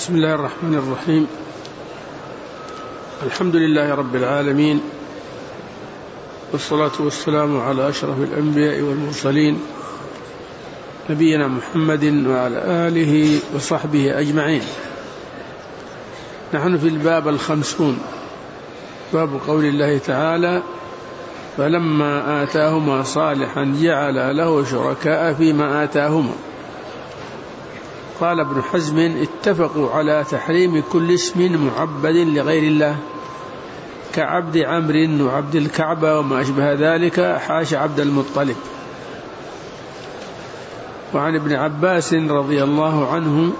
بسم الله الرحمن الرحيم. الحمد لله رب العالمين، والصلاة والسلام على أشرف الأنبياء والمرسلين نبينا محمد وعلى آله وصحبه أجمعين. نحن في الباب 50، باب قول الله تعالى: فلما آتاهما صالحا جعل له شركاء فيما آتاهما. قال ابن حزم: اتفقوا على تحريم كل اسم معبد لغير الله كعبد عمرو وعبد الكعبة وما أشبه ذلك، حاشا عبد المطلب. وعن ابن عباس رضي الله عنه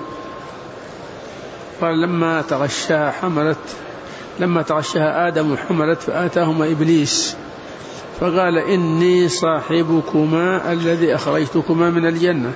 قال: لما تغشاها آدم حملت فآتاهما إبليس فقال: إني صاحبكما الذي أخرجتكما من الجنة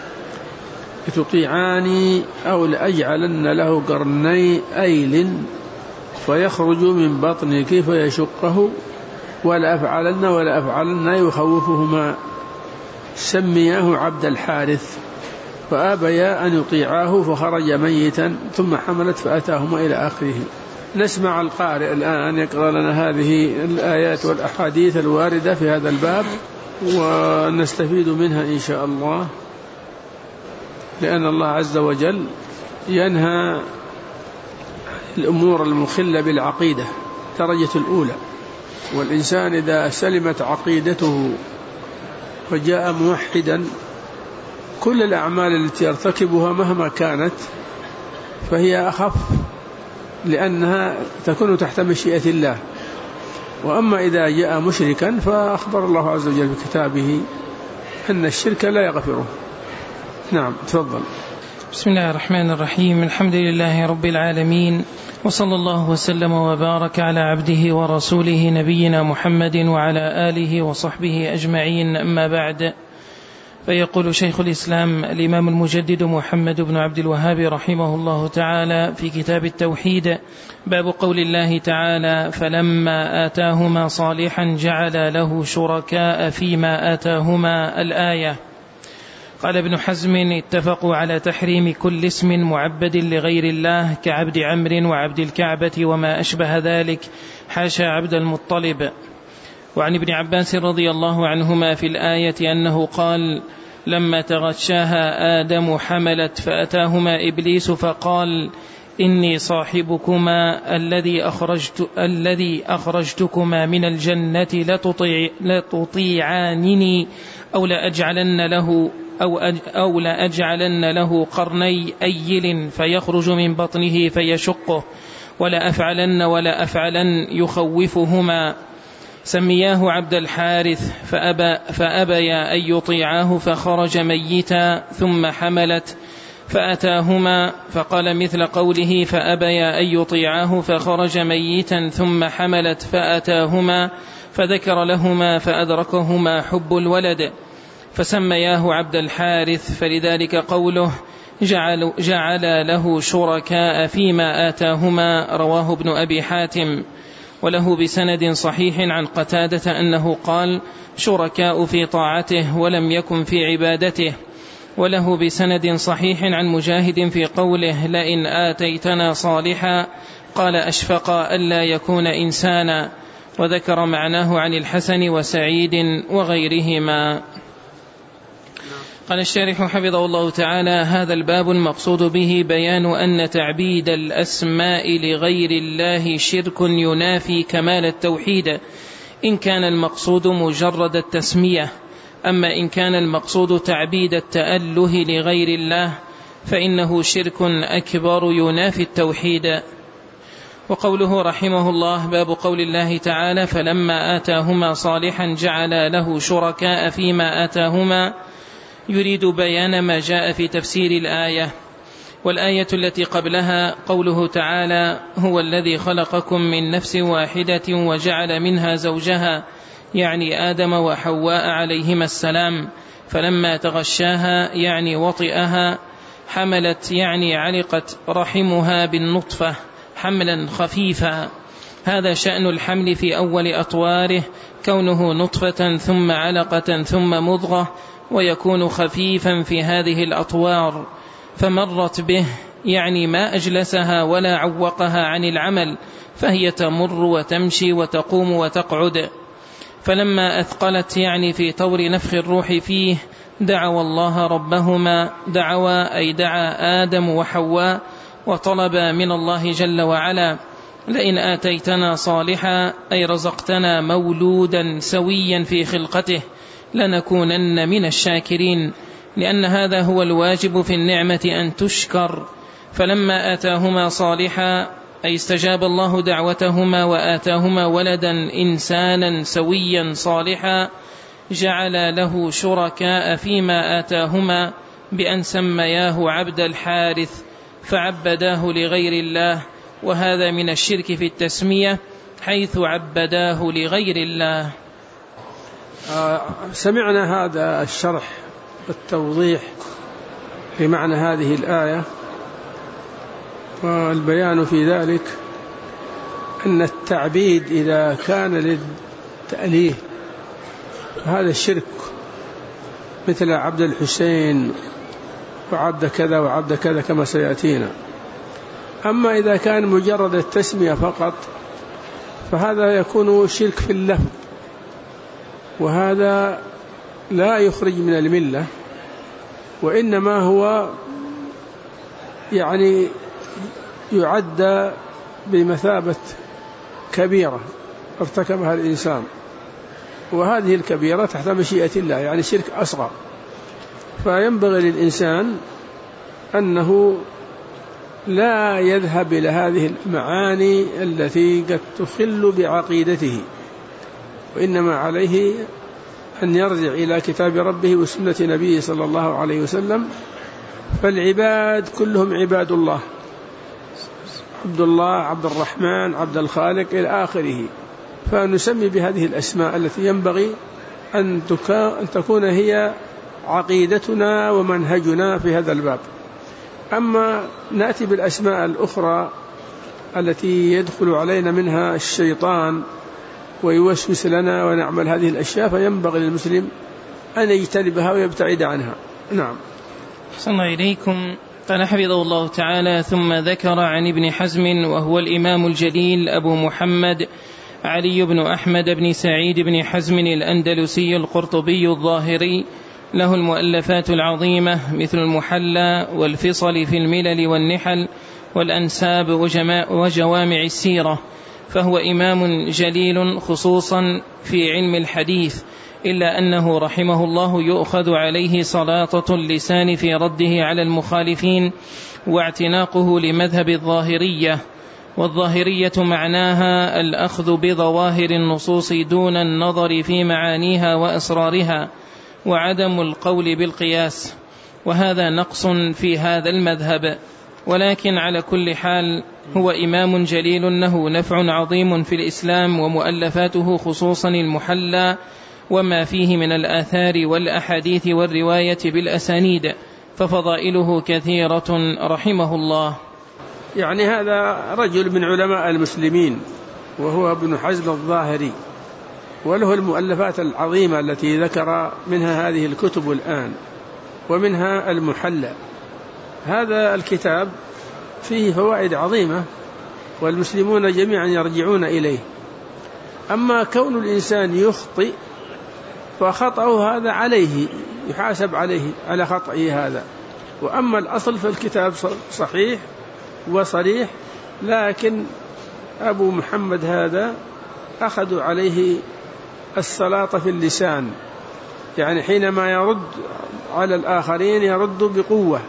لتطيعاني أو لأجعلن له قرني أيل فيخرج من بطنك فيشقه ولا أفعلن يخوفهما. سمياه عبد الحارث فأبيا أن يطيعاه فخرج ميتا ثم حملت فأتاهما إلى آخره. نسمع القارئ الآن يقرأ لنا هذه الآيات والأحاديث الواردة في هذا الباب ونستفيد منها إن شاء الله، لأن الله عز وجل ينهى الأمور المخلة بالعقيدة درجة الأولى، والإنسان إذا سلمت عقيدته وجاء موحدا كل الأعمال التي يرتكبها مهما كانت فهي أخف، لأنها تكون تحت مشيئة الله. وأما إذا جاء مشركا فأخبر الله عز وجل بكتابه أن الشرك لا يغفره. نعم، تفضل. بسم الله الرحمن الرحيم. الحمد لله رب العالمين، وصلى الله وسلم وبارك على عبده ورسوله نبينا محمد وعلى آله وصحبه أجمعين، أما بعد. فيقول شيخ الإسلام الإمام المجدد محمد بن عبد الوهاب رحمه الله تعالى في كتاب التوحيد: باب قول الله تعالى: فلما آتاهما صالحا جعل له شركاء فيما آتاهما، الآية. قال ابن حزم: اتفقوا على تحريم كل اسم معبد لغير الله كعبد عمرو وعبد الكعبة وما أشبه ذلك، حاشا عبد المطلب. وعن ابن عباس رضي الله عنهما في الآية أنه قال: لما تغشاها آدم حملت فأتاهما إبليس فقال: إني صاحبكما الذي أخرجتكما من الجنة لتطيعانني أو لأجعلن له قرني أيل فيخرج من بطنه فيشقه ولا أفعلن يخوفهما. سمياه عبد الحارث فأبيا أن يطيعاه فخرج ميتا ثم حملت فأتاهما، فقال مثل قوله: فأبيا أن يطيعاه فخرج ميتا ثم حملت فأتاهما، فذكر لهما فأدركهما حب الولد فسمياه عبد الحارث، فلذلك قوله جعل له شركاء فيما آتاهما. رواه ابن أبي حاتم، وله بسند صحيح عن قتادة أنه قال: شركاء في طاعته ولم يكن في عبادته. وله بسند صحيح عن مجاهد في قوله: لئن آتيتنا صالحا، قال: أشفق ألا يكون إنسانا. وذكر معناه عن الحسن وسعيد وغيرهما. قال الشارح حفظه الله تعالى: هذا الباب المقصود به بيان أن تعبيد الأسماء لغير الله شرك ينافي كمال التوحيد إن كان المقصود مجرد التسمية، أما إن كان المقصود تعبيد التأله لغير الله فإنه شرك أكبر ينافي التوحيد. وقوله رحمه الله: باب قول الله تعالى: فلما آتاهما صالحا جعل له شركاء فيما آتاهما، يريد بيان ما جاء في تفسير الآية. والآية التي قبلها قوله تعالى: هو الذي خلقكم من نفس واحدة وجعل منها زوجها، يعني آدم وحواء عليهما السلام. فلما تغشاها يعني وطئها، حملت يعني علقت رحمها بالنطفة حملا خفيفا. هذا شأن الحمل في أول أطواره، كونه نطفة ثم علقة ثم مضغة، ويكون خفيفا في هذه الأطوار. فمرت به يعني ما أجلسها ولا عوقها عن العمل، فهي تمر وتمشي وتقوم وتقعد. فلما أثقلت يعني في طور نفخ الروح فيه دعوا الله ربهما، دعوا أي دعا آدم وحواء وطلب من الله جل وعلا: لئن آتيتنا صالحا أي رزقتنا مولودا سويا في خلقته لنكونن من الشاكرين، لأن هذا هو الواجب في النعمة أن تشكر. فلما آتاهما صالحا أي استجاب الله دعوتهما وآتاهما ولدا إنسانا سويا صالحا، جعل له شركاء فيما آتاهما بأن سمياه عبد الحارث فعبداه لغير الله، وهذا من الشرك في التسمية حيث عبداه لغير الله. سمعنا هذا الشرح والتوضيح في معنى هذه الآية، والبيان في ذلك أن التعبيد إذا كان للتأليه هذا الشرك، مثل عبد الحسين وعبد كذا وعبد كذا كما سيأتينا. أما إذا كان مجرد التسمية فقط فهذا يكون شرك في اللفظ، وهذا لا يخرج من الملة، وإنما هو يعني يعد بمثابة كبيرة ارتكبها الإنسان، وهذه الكبيرة تحت مشيئة الله، يعني شرك أصغر. فينبغي للإنسان أنه لا يذهب إلى هذه المعاني التي قد تخل بعقيدته، وإنما عليه أن يرجع إلى كتاب ربه وسنة نبيه صلى الله عليه وسلم. فالعباد كلهم عباد الله، عبد الله، عبد الرحمن، عبد الخالق إلى آخره، فنسمي بهذه الأسماء التي ينبغي أن تكون هي عقيدتنا ومنهجنا في هذا الباب. أما نأتي بالأسماء الأخرى التي يدخل علينا منها الشيطان ويوسوس لنا ونعمل هذه الأشياء، فينبغي للمسلم أن يجتنبها ويبتعد عنها. نعم. أحسن الله إليكم. قال حفظه الله تعالى: ثم ذكر عن ابن حزم وهو الإمام الجليل أبو محمد علي بن أحمد بن سعيد بن حزم الأندلسي القرطبي الظاهري، له المؤلفات العظيمة مثل المحلى والفصل في الملل والنحل والأنساب وجوامع السيرة، فهو إمام جليل خصوصا في علم الحديث، إلا أنه رحمه الله يؤخذ عليه سلاطة اللسان في رده على المخالفين واعتناقه لمذهب الظاهرية. والظاهرية معناها الأخذ بظواهر النصوص دون النظر في معانيها وأسرارها، وعدم القول بالقياس، وهذا نقص في هذا المذهب. ولكن على كل حال هو إمام جليل له نفع عظيم في الإسلام، ومؤلفاته خصوصا المحلى وما فيه من الآثار والأحاديث والرواية بالأسانيد، ففضائله كثيرة رحمه الله. يعني هذا رجل من علماء المسلمين وهو ابن حزم الظاهري، وله المؤلفات العظيمة التي ذكر منها هذه الكتب الآن، ومنها المحلى. هذا الكتاب فيه فوائد عظيمة والمسلمون جميعا يرجعون إليه. أما كون الإنسان يخطئ فخطأه هذا عليه، يحاسب عليه على خطئه هذا. وأما الأصل فالكتاب صحيح وصريح، لكن أبو محمد هذا أخذوا عليه السلاطة في اللسان، يعني حينما يرد على الآخرين يرد بقوة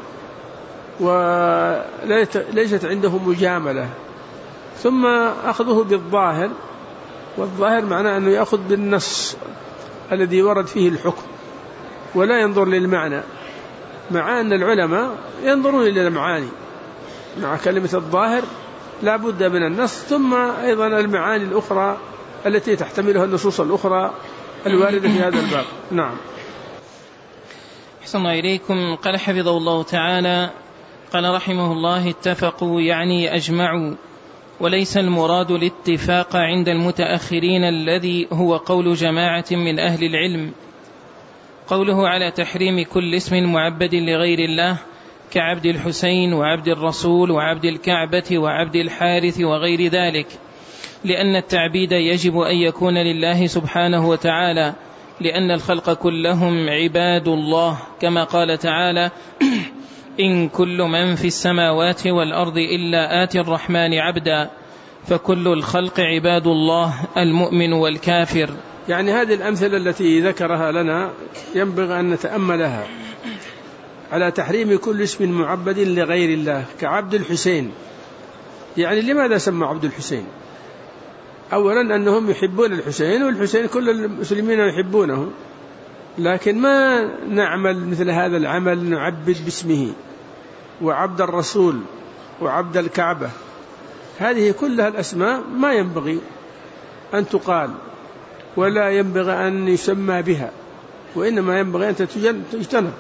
وليست عنده مجاملة. ثم أخذه بالظاهر، والظاهر معناه أنه يأخذ بالنص الذي ورد فيه الحكم ولا ينظر للمعنى، مع أن العلماء ينظرون إلى المعاني. مع كلمة الظاهر لا بد من النص، ثم أيضا المعاني الأخرى التي تحتملها النصوص الأخرى الواردة في هذا الباب. نعم. أحسن الله إليكم. قال حفظه الله تعالى: قال رحمه الله: اتفقوا يعني أجمعوا، وليس المراد الاتفاق عند المتأخرين الذي هو قول جماعة من أهل العلم. قوله على تحريم كل اسم معبد لغير الله كعبد الحسين وعبد الرسول وعبد الكعبة وعبد الحارث وغير ذلك، لأن التعبيد يجب أن يكون لله سبحانه وتعالى، لأن الخلق كلهم عباد الله، كما قال تعالى: إن كل من في السماوات والأرض إلا آتي الرحمن عبدا، فكل الخلق عباد الله، المؤمن والكافر. يعني هذه الأمثلة التي ذكرها لنا ينبغي أن نتأملها على تحريم كل اسم معبد لغير الله، كعبد الحسين. يعني لماذا سمى عبد الحسين؟ أولا أنهم يحبون الحسين، والحسين كل المسلمين يحبونه، لكن ما نعمل مثل هذا العمل نعبد باسمه. وعبد الرسول وعبد الكعبة، هذه كلها الأسماء ما ينبغي أن تقال ولا ينبغي أن يسمى بها، وإنما ينبغي أن تجتنب.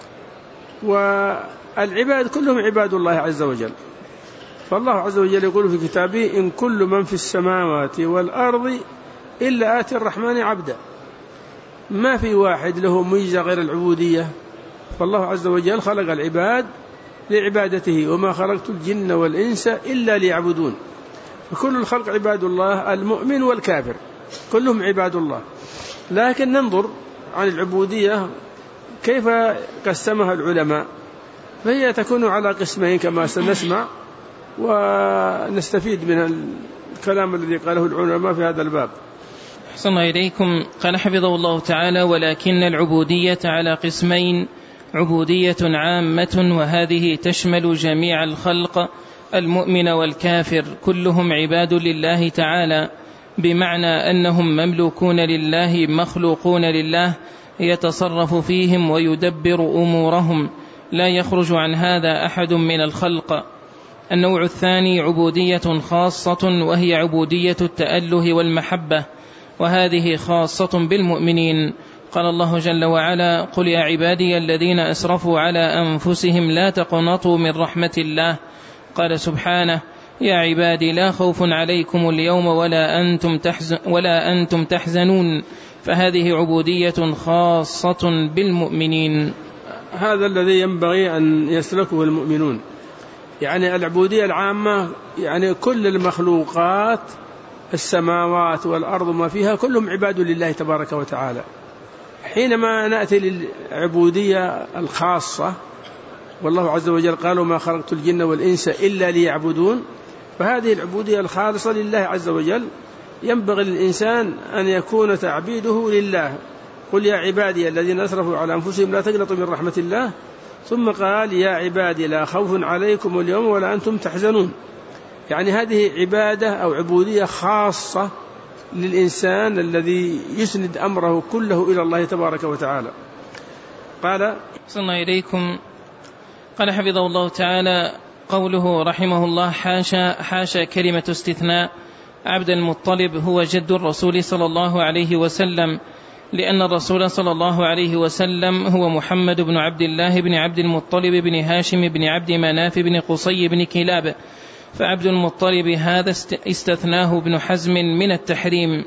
والعباد كلهم عباد الله عز وجل، فالله عز وجل يقول في كتابه: إن كل من في السماوات والأرض إلا آتي الرحمن عبدا. ما في واحد له ميزة غير العبودية، فالله عز وجل خلق العباد لعبادته: وما خلقت الجن والإنس إلا ليعبدون. فكل الخلق عباد الله، المؤمن والكافر كلهم عباد الله. لكن ننظر عن العبودية كيف قسمها العلماء، فهي تكون على قسمين كما سنسمع ونستفيد من الكلام الذي قاله العلماء في هذا الباب. أحسن إليكم. قال حفظه الله تعالى: ولكن العبودية على قسمين: عبودية عامة، وهذه تشمل جميع الخلق، المؤمن والكافر كلهم عباد لله تعالى، بمعنى أنهم مملوكون لله مخلوقون لله، يتصرف فيهم ويدبر أمورهم، لا يخرج عن هذا أحد من الخلق. النوع الثاني عبودية خاصة، وهي عبودية التأله والمحبة، وهذه خاصة بالمؤمنين. قال الله جل وعلا: قل يا عبادي الذين أسرفوا على أنفسهم لا تقنطوا من رحمة الله. قال سبحانه: يا عبادي لا خوف عليكم اليوم ولا أنتم تحزنون. فهذه عبودية خاصة بالمؤمنين. هذا الذي ينبغي أن يسلكه المؤمنون. يعني العبودية العامة يعني كل المخلوقات، السماوات والأرض ما فيها، كلهم عباد لله تبارك وتعالى. حينما نأتي للعبودية الخاصة، والله عز وجل قال: ما خلقت الجن والإنس إلا ليعبدون، فهذه العبودية الخالصة لله عز وجل ينبغي للإنسان أن يكون تعبيده لله. قل يا عبادي الذين أسرفوا على أنفسهم لا تقنطوا من رحمة الله، ثم قال: يا عبادي لا خوف عليكم اليوم ولا أنتم تحزنون. يعني هذه عبادة أو عبودية خاصة للإنسان الذي يسند أمره كله إلى الله تبارك وتعالى. قال: صلى إليكم. قال حفظه الله تعالى: قوله رحمه الله: حاشا كلمة استثناء. عبد المطلب هو جد الرسول صلى الله عليه وسلم، لأن الرسول صلى الله عليه وسلم هو محمد بن عبد الله بن عبد المطلب بن هاشم بن عبد مناف بن قصي بن كلاب. فعبد المطلب هذا استثناه ابن حزم من التحريم،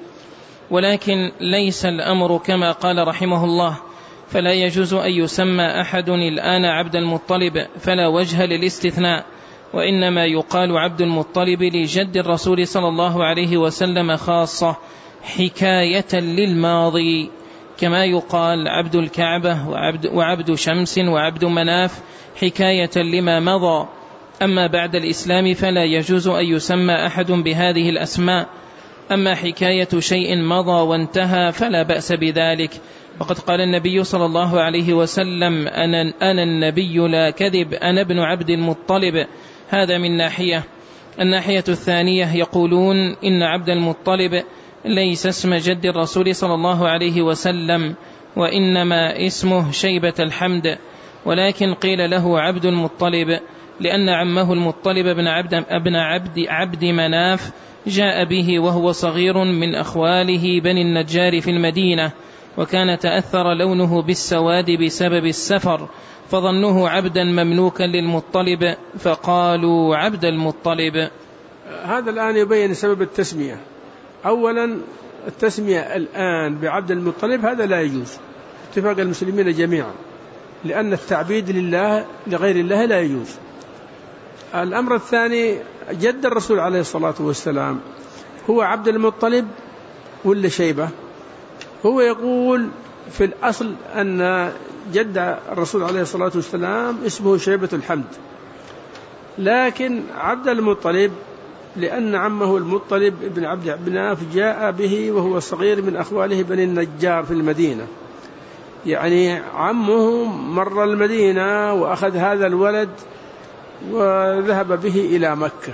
ولكن ليس الأمر كما قال رحمه الله، فلا يجوز أن يسمى أحد الآن عبد المطلب، فلا وجه للاستثناء، وإنما يقال عبد المطلب لجد الرسول صلى الله عليه وسلم خاصة، حكاية للماضي، كما يقال عبد الكعبة وعبد شمس وعبد مناف حكاية لما مضى. أما بعد الإسلام فلا يجوز أن يسمى أحد بهذه الأسماء. أما حكاية شيء مضى وانتهى فلا بأس بذلك، وقد قال النبي صلى الله عليه وسلم: أنا النبي لا كذب، أنا ابن عبد المطلب. هذا من ناحية. الناحية الثانية يقولون إن عبد المطلب ليس اسم جد الرسول صلى الله عليه وسلم، وإنما اسمه شيبة الحمد، ولكن قيل له عبد المطلب لأن عمه المطلب ابن عبد مناف جاء به وهو صغير من أخواله بني النجار في المدينة، وكان تأثر لونه بالسواد بسبب السفر، فظنوه عبدا مملوكا للمطلب فقالوا عبد المطلب. هذا الآن يبين سبب التسمية. أولا التسمية الآن بعبد المطلب هذا لا يجوز اتفاق المسلمين جميعا، لأن التعبيد لله لغير الله لا يجوز. الأمر الثاني، جد الرسول عليه الصلاة والسلام هو عبد المطلب ولا شيبة؟ هو يقول في الأصل أن جد الرسول عليه الصلاة والسلام اسمه شيبة الحمد، لكن عبد المطلب لأن عمه المطلب ابن عبد مناف جاء به وهو صغير من أخواله بني النجار في المدينة، يعني عمه مر المدينة وأخذ هذا الولد وذهب به إلى مكة،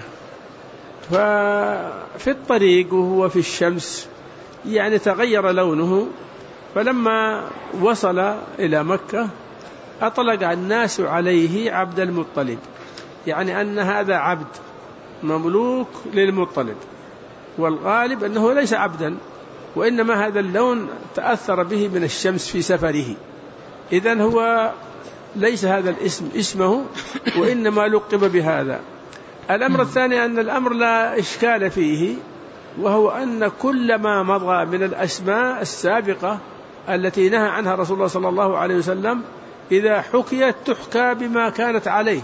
ففي الطريق وهو في الشمس يعني تغير لونه، فلما وصل إلى مكة أطلق الناس عليه عبد المطلب، يعني أن هذا عبد مملوك للمطلب، والغالب أنه ليس عبدا، وإنما هذا اللون تأثر به من الشمس في سفره، إذن هو ليس هذا الاسم اسمه، وإنما لقب بهذا. الأمر الثاني أن الأمر لا إشكال فيه، وهو أن كل ما مضى من الأسماء السابقة التي نهى عنها رسول الله صلى الله عليه وسلم إذا حكيت تحكى بما كانت عليه،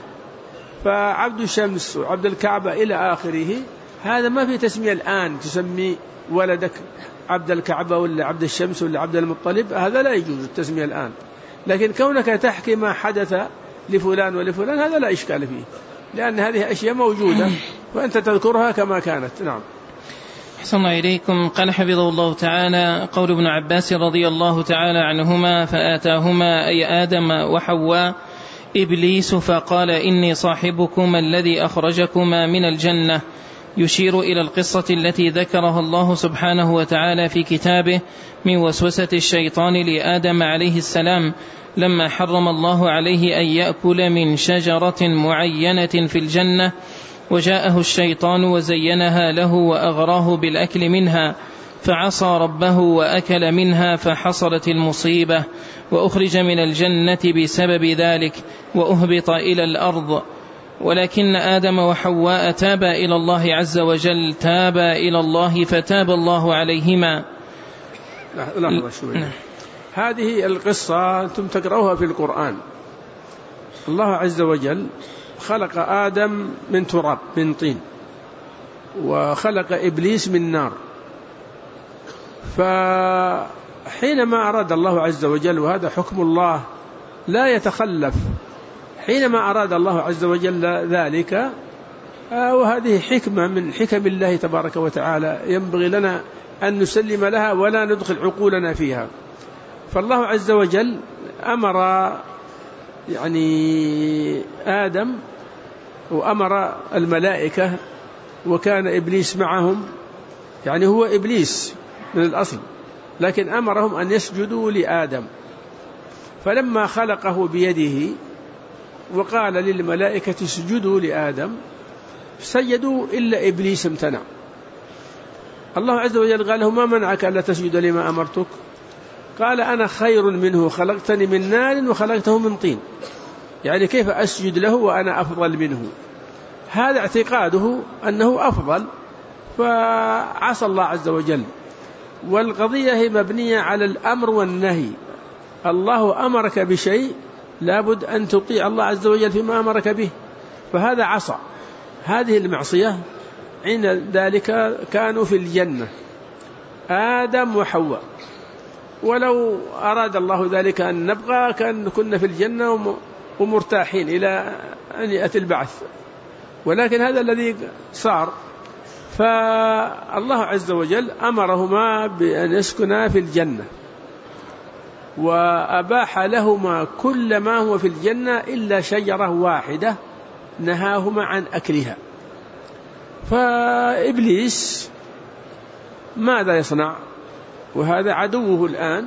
فعبد الشمس وعبد الكعبة إلى آخره، هذا ما في تسمية الآن تسمي ولدك عبد الكعبة ولا عبد الشمس ولا عبد المطلب، هذا لا يجوز التسمية الآن، لكن كونك تحكي ما حدث لفلان ولفلان هذا لا إشكال فيه، لأن هذه أشياء موجودة وأنت تذكرها كما كانت. نعم. أحسن الله إليكم. قال حفظه الله تعالى: قول ابن عباس رضي الله تعالى عنهما: فآتاهما أي آدم وحواء إبليس فقال إني صاحبكما الذي أخرجكما من الجنة، يشير إلى القصة التي ذكرها الله سبحانه وتعالى في كتابه من وسوسة الشيطان لآدم عليه السلام لما حرم الله عليه أن يأكل من شجرة معينة في الجنة، وجاءه الشيطان وزينها له وأغراه بالأكل منها، فعصى ربه وأكل منها فحصلت المصيبة، وأخرج من الجنة بسبب ذلك وأهبط إلى الأرض. ولكن آدم وحواء تابا إلى الله عز وجل، تابا إلى الله فتاب الله عليهما. لحظة شوية. هذه القصة أنتم تقرأوها في القرآن. الله عز وجل خلق آدم من تراب من طين، وخلق إبليس من نار، فحينما أراد الله عز وجل، وهذا حكم الله لا يتخلف، حينما أراد الله عز وجل ذلك، وهذه حكمة من حكم الله تبارك وتعالى ينبغي لنا أن نسلم لها ولا ندخل عقولنا فيها. فالله عز وجل أمر يعني آدم وأمر الملائكة، وكان إبليس معهم، يعني هو إبليس من الأصل، لكن أمرهم أن يسجدوا لآدم، فلما خلقه بيده وقال للملائكة اسجدوا لآدم سجدوا إلا إبليس امتنع. الله عز وجل قال له: ما منعك ألا تسجد لما أمرتك؟ قال: أنا خير منه، خلقتني من نار وخلقته من طين، يعني كيف أسجد له وأنا أفضل منه؟ هذا اعتقاده أنه أفضل، فعصى الله عز وجل. والقضية هي مبنية على الأمر والنهي، الله أمرك بشيء لابد أن تطيع الله عز وجل فيما أمرك به، فهذا عصى. هذه المعصية عند ذلك كانوا في الجنة آدم وحواء، ولو أراد الله ذلك أن نبقى كنا في الجنة ومرتاحين إلى أن يأتي البعث، ولكن هذا الذي صار. فالله عز وجل أمرهما بأن يسكنا في الجنة، وأباح لهما كل ما هو في الجنة إلا شجرة واحدة نهاهما عن أكلها. فإبليس ماذا يصنع؟ وهذا عدوه الآن،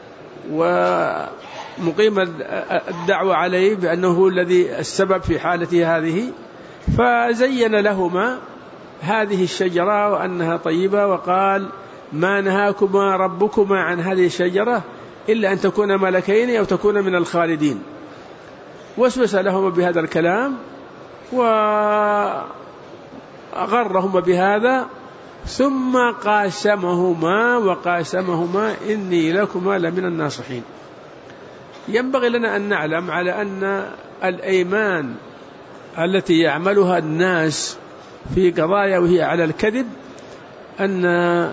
ومقيم الدعوة عليه بأنه هو الذي السبب في حالته هذه، فزين لهما هذه الشجرة وأنها طيبة، وقال: ما نهاكما ربكما عن هذه الشجرة إلا أن تكون ملكين أو تكون من الخالدين. وسوس لهما بهذا الكلام وغرهما بهذا، ثم قاسمهما إني لكما لمن الناصحين. ينبغي لنا أن نعلم على أن الأيمان التي يعملها الناس في قضايا وهي على الكذب أن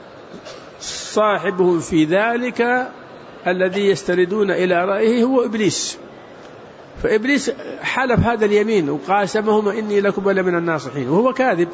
صاحبه في ذلك الذي يستندون إلى رأيه هو إبليس. فإبليس حلف هذا اليمين وقاسمهما إني لكم لمن الناصحين وهو كاذب،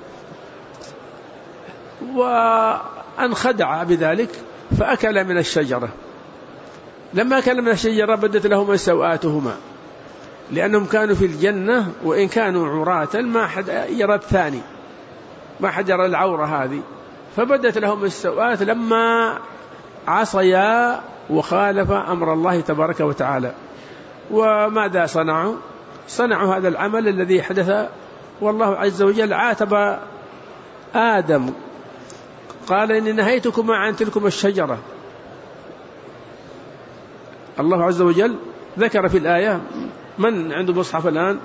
وانخدع بذلك فأكل من الشجرة. لما أكل من الشجرة بدت لهما سوآتهما، لأنهم كانوا في الجنة وإن كانوا عراة ما حد يرى الثاني، ما حد يرى العورة هذه، فبدت لهم السوآت لما عصيا وخالف أمر الله تبارك وتعالى. وماذا صنعوا؟ صنعوا هذا العمل الذي حدث، والله عز وجل عاتب آدم قال إني نهيتكما عن تلكم الشجرة. الله عز وجل ذكر في الآية، من عنده مصحف الآن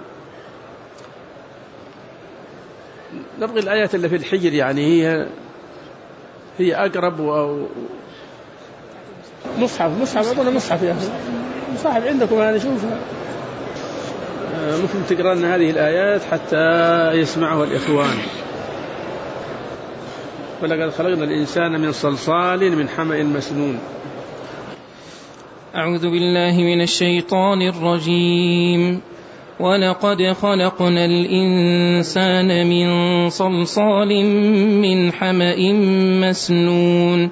نبغي الآيات اللي في الحجر، يعني هي أقرب. مصحف أظن مصحف يا أخي، مصحف عندكم أنا أشوفها، ممكن تقرأ لنا هذه الآيات حتى يسمعها الإخوان. ولقد خلقنا الإنسان من صلصال من حمأ مسنون. أعوذ بالله من الشيطان الرجيم. ولقد خلقنا الإنسان من صلصال من حمأ مسنون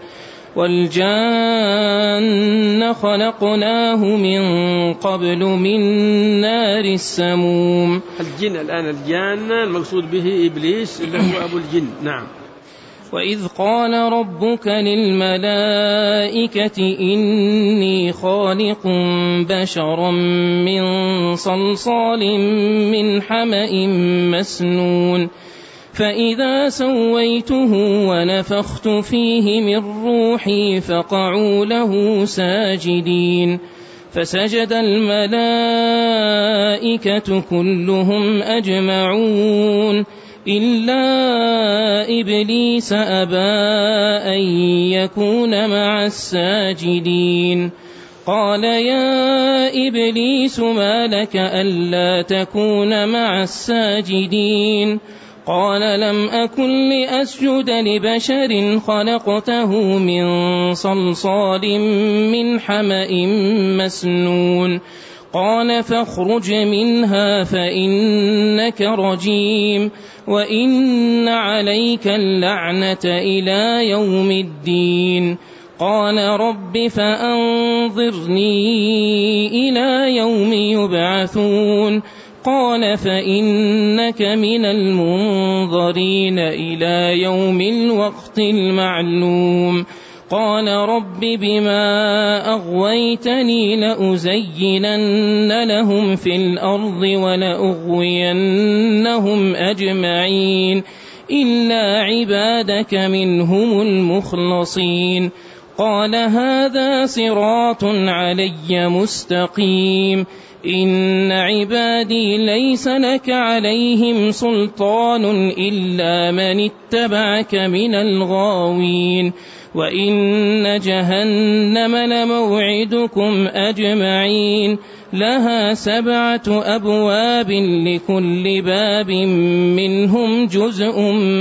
والجان خلقناه من قبل من نار السموم. الجن الآن الجان المقصود به إبليس اللي هو أبو الجن. نعم. وإذ قال ربك للملائكة إني خالق بشرا من صلصال من حمأ مسنون فإذا سويته ونفخت فيه من روحي فقعوا له ساجدين فسجد الملائكة كلهم أجمعون إلا إبليس أبى أن يكون مع الساجدين قال يا إبليس ما لك ألا تكون مع الساجدين قال لم أكن لأسجد لبشر خلقته من صلصال من حمأ مسنون قال فاخرج منها فإنك رجيم وإن عليك اللعنة إلى يوم الدين قال رب فأنظرني إلى يوم يبعثون قال فإنك من المنظرين إلى يوم الوقت المعلوم قال رب بما أغويتني لأزينن لهم في الأرض ولأغوينهم أجمعين إلا عبادك منهم المخلصين قال هذا صراط علي مستقيم إن عبادي ليس لك عليهم سلطان إلا من اتبعك من الغاوين وإن جهنم لموعدكم أجمعين لها 7 أبواب لكل باب منهم جزء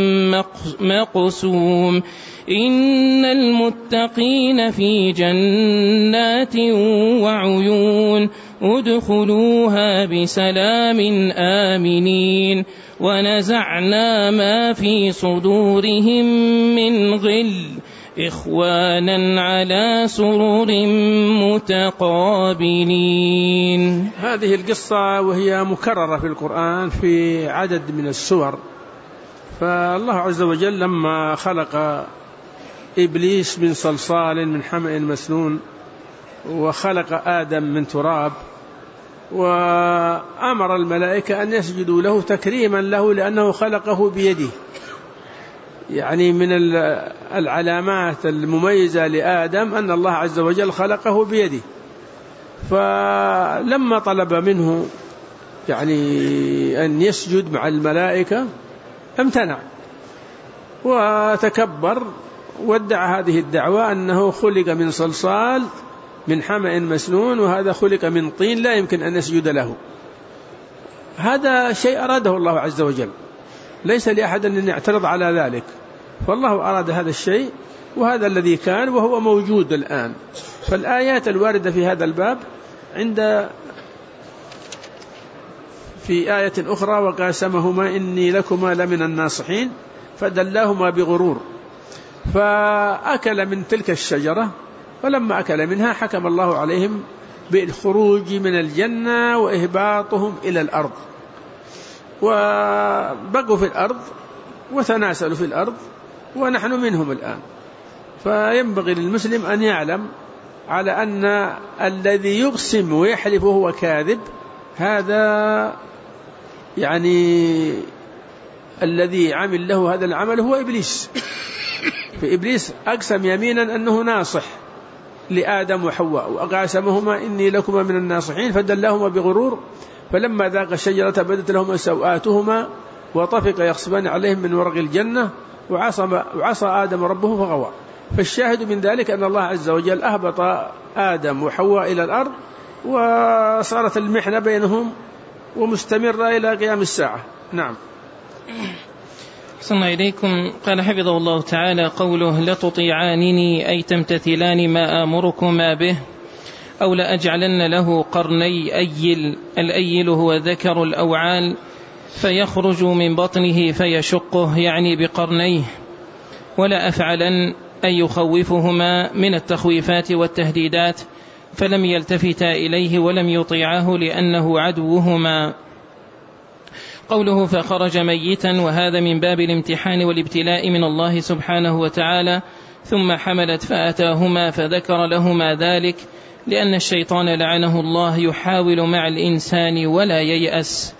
مقسوم إن المتقين في جنات وعيون ادخلوها بسلام آمنين ونزعنا ما في صدورهم من غل إخوانا على سرر متقابلين. هذه القصة وهي مكررة في القرآن في عدد من السور. فالله عز وجل لما خلق إبليس من صلصال من حمأ مسنون وخلق آدم من تراب وأمر الملائكة أن يسجدوا له تكريما له لأنه خلقه بيده، يعني من العلامات المميزة لآدم أن الله عز وجل خلقه بيده. فلما طلب منه يعني أن يسجد مع الملائكة امتنع وتكبر وادعى هذه الدعوة أنه خلق من صلصال من حمأ مسنون وهذا خلق من طين لا يمكن أن يسجد له. هذا شيء أراده الله عز وجل، ليس لأحد أن يعترض على ذلك، فالله أراد هذا الشيء وهذا الذي كان وهو موجود الآن. فالآيات الواردة في هذا الباب في آية أخرى وقاسمهما إني لكما لمن الناصحين فدلاهما بغرور، فأكل من تلك الشجرة، فلما أكل منها حكم الله عليهم بالخروج من الجنة وإهباطهم إلى الأرض، وبقوا في الأرض وتناسلوا في الأرض ونحن منهم الآن. فينبغي للمسلم أن يعلم على أن الذي يقسم ويحلف وهو كاذب هذا يعني الذي عمل له هذا العمل هو إبليس. فإبليس أقسم يمينا أنه ناصح لآدم وحواء وقاسمهما إني لكما من الناصحين فدلهما بغرور فلما ذاق الشجرة بدت لهما سوآتهما وطفق يخصفان عليهم من ورق الجنة وعصى آدم ربه فغوى. فالشاهد من ذلك أن الله عز وجل أهبط آدم وحواء إلى الأرض وصارت المحنة بينهم ومستمرة إلى قيام الساعة. نعم. صلى إليكم. قال حفظه الله تعالى قوله لتطيعانني أي تمتثلان ما آمركما به أو لأجعلن له قرني أيل. الأيل هو ذكر الأوعال فيخرج من بطنه فيشقه يعني بقرنيه. ولا أفعلن أن يخوفهما من التخويفات والتهديدات فلم يلتفتا إليه ولم يطيعاه لأنه عدوهما. قوله فخرج ميتا وهذا من باب الامتحان والابتلاء من الله سبحانه وتعالى. ثم حملت فأتاهما فذكر لهما ذلك لأن الشيطان لعنه الله يحاول مع الإنسان ولا ييأس.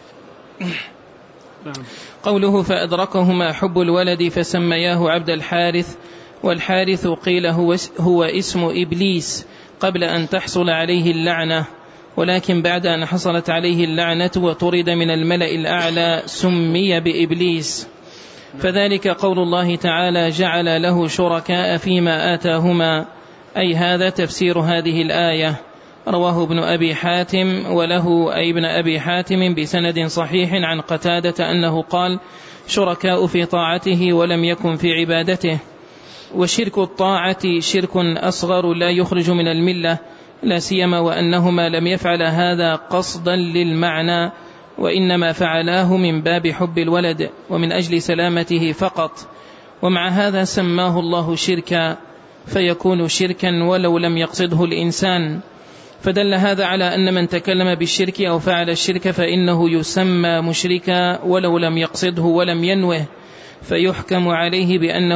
قوله فأدركهما حب الولد فسمياه عبد الحارث. والحارث قيل هو اسم إبليس قبل أن تحصل عليه اللعنة، ولكن بعد أن حصلت عليه اللعنة وطرد من الملأ الأعلى سمي بإبليس. فذلك قول الله تعالى جعل له شركاء فيما آتاهما، أي هذا تفسير هذه الآية. رواه ابن أبي حاتم وله أي ابن أبي حاتم بسند صحيح عن قتادة أنه قال شركاء في طاعته ولم يكن في عبادته. وشرك الطاعة شرك أصغر لا يخرج من الملة، لا سيما وأنهما لم يفعل هذا قصدا للمعنى وإنما فعلاه من باب حب الولد ومن أجل سلامته فقط، ومع هذا سماه الله شركا فيكون شركا ولو لم يقصده الإنسان. فدل هذا على أن من تكلم بالشرك أو فعل الشرك فإنه يسمى مشركا ولو لم يقصده ولم ينوه، فيحكم عليه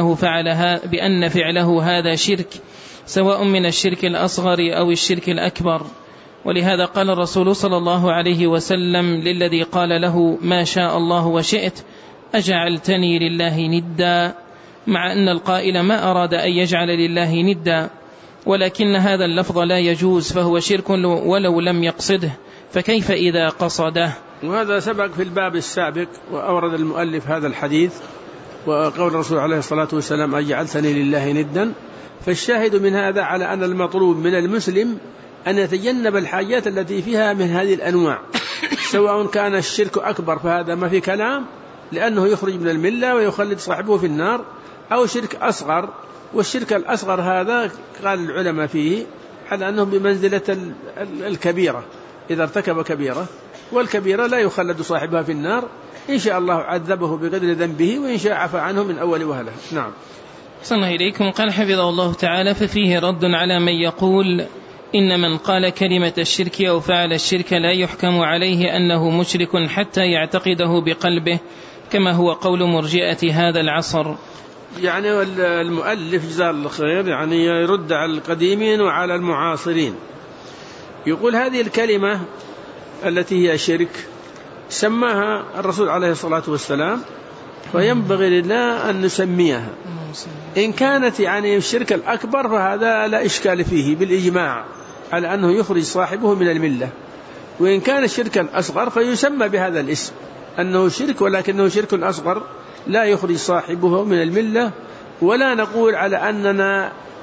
بأن فعله هذا شرك سواء من الشرك الأصغر أو الشرك الأكبر. ولهذا قال الرسول صلى الله عليه وسلم للذي قال له ما شاء الله وشئت أجعلتني لله ندا، مع أن القائل ما أراد أن يجعل لله ندا، ولكن هذا اللفظ لا يجوز فهو شرك ولو لم يقصده، فكيف إذا قصده؟ وهذا سبق في الباب السابق وأورد المؤلف هذا الحديث وقول الرسول عليه الصلاة والسلام أجعلتني لله ندا. فالشاهد من هذا على أن المطلوب من المسلم أن يتجنب الحاجات التي فيها من هذه الأنواع، سواء كان الشرك أكبر فهذا ما في كلام لأنه يخرج من الملة ويخلد صاحبه في النار، أو شرك أصغر، والشرك الأصغر هذا قال العلماء فيه على أنه بمنزلة الكبيرة إذا ارتكب كبيرة، والكبيرة لا يخلد صاحبها في النار، إن شاء الله عذبه بقدر ذنبه وإن شاء عفى عنه من أول وهلة. نعم. صلى الله إليكم. قال حفظه الله تعالى ففيه رد على من يقول إن من قال كلمة الشرك أو فعل الشرك لا يحكم عليه أنه مشرك حتى يعتقده بقلبه، كما هو قول مرجئة هذا العصر. يعني المؤلف جزاه الله خير يعني يرد على القديمين وعلى المعاصرين. يقول هذه الكلمة التي هي شرك سماها الرسول عليه الصلاة والسلام، فينبغي لنا أن نسميها. إن كانت يعني الشرك الأكبر فهذا لا إشكال فيه بالإجماع على أنه يخرج صاحبه من الملة، وإن كان الشرك الأصغر فيسمى بهذا الاسم أنه شرك ولكنه شرك أصغر لا يخرج صاحبه من الملة. ولا نقول على أننا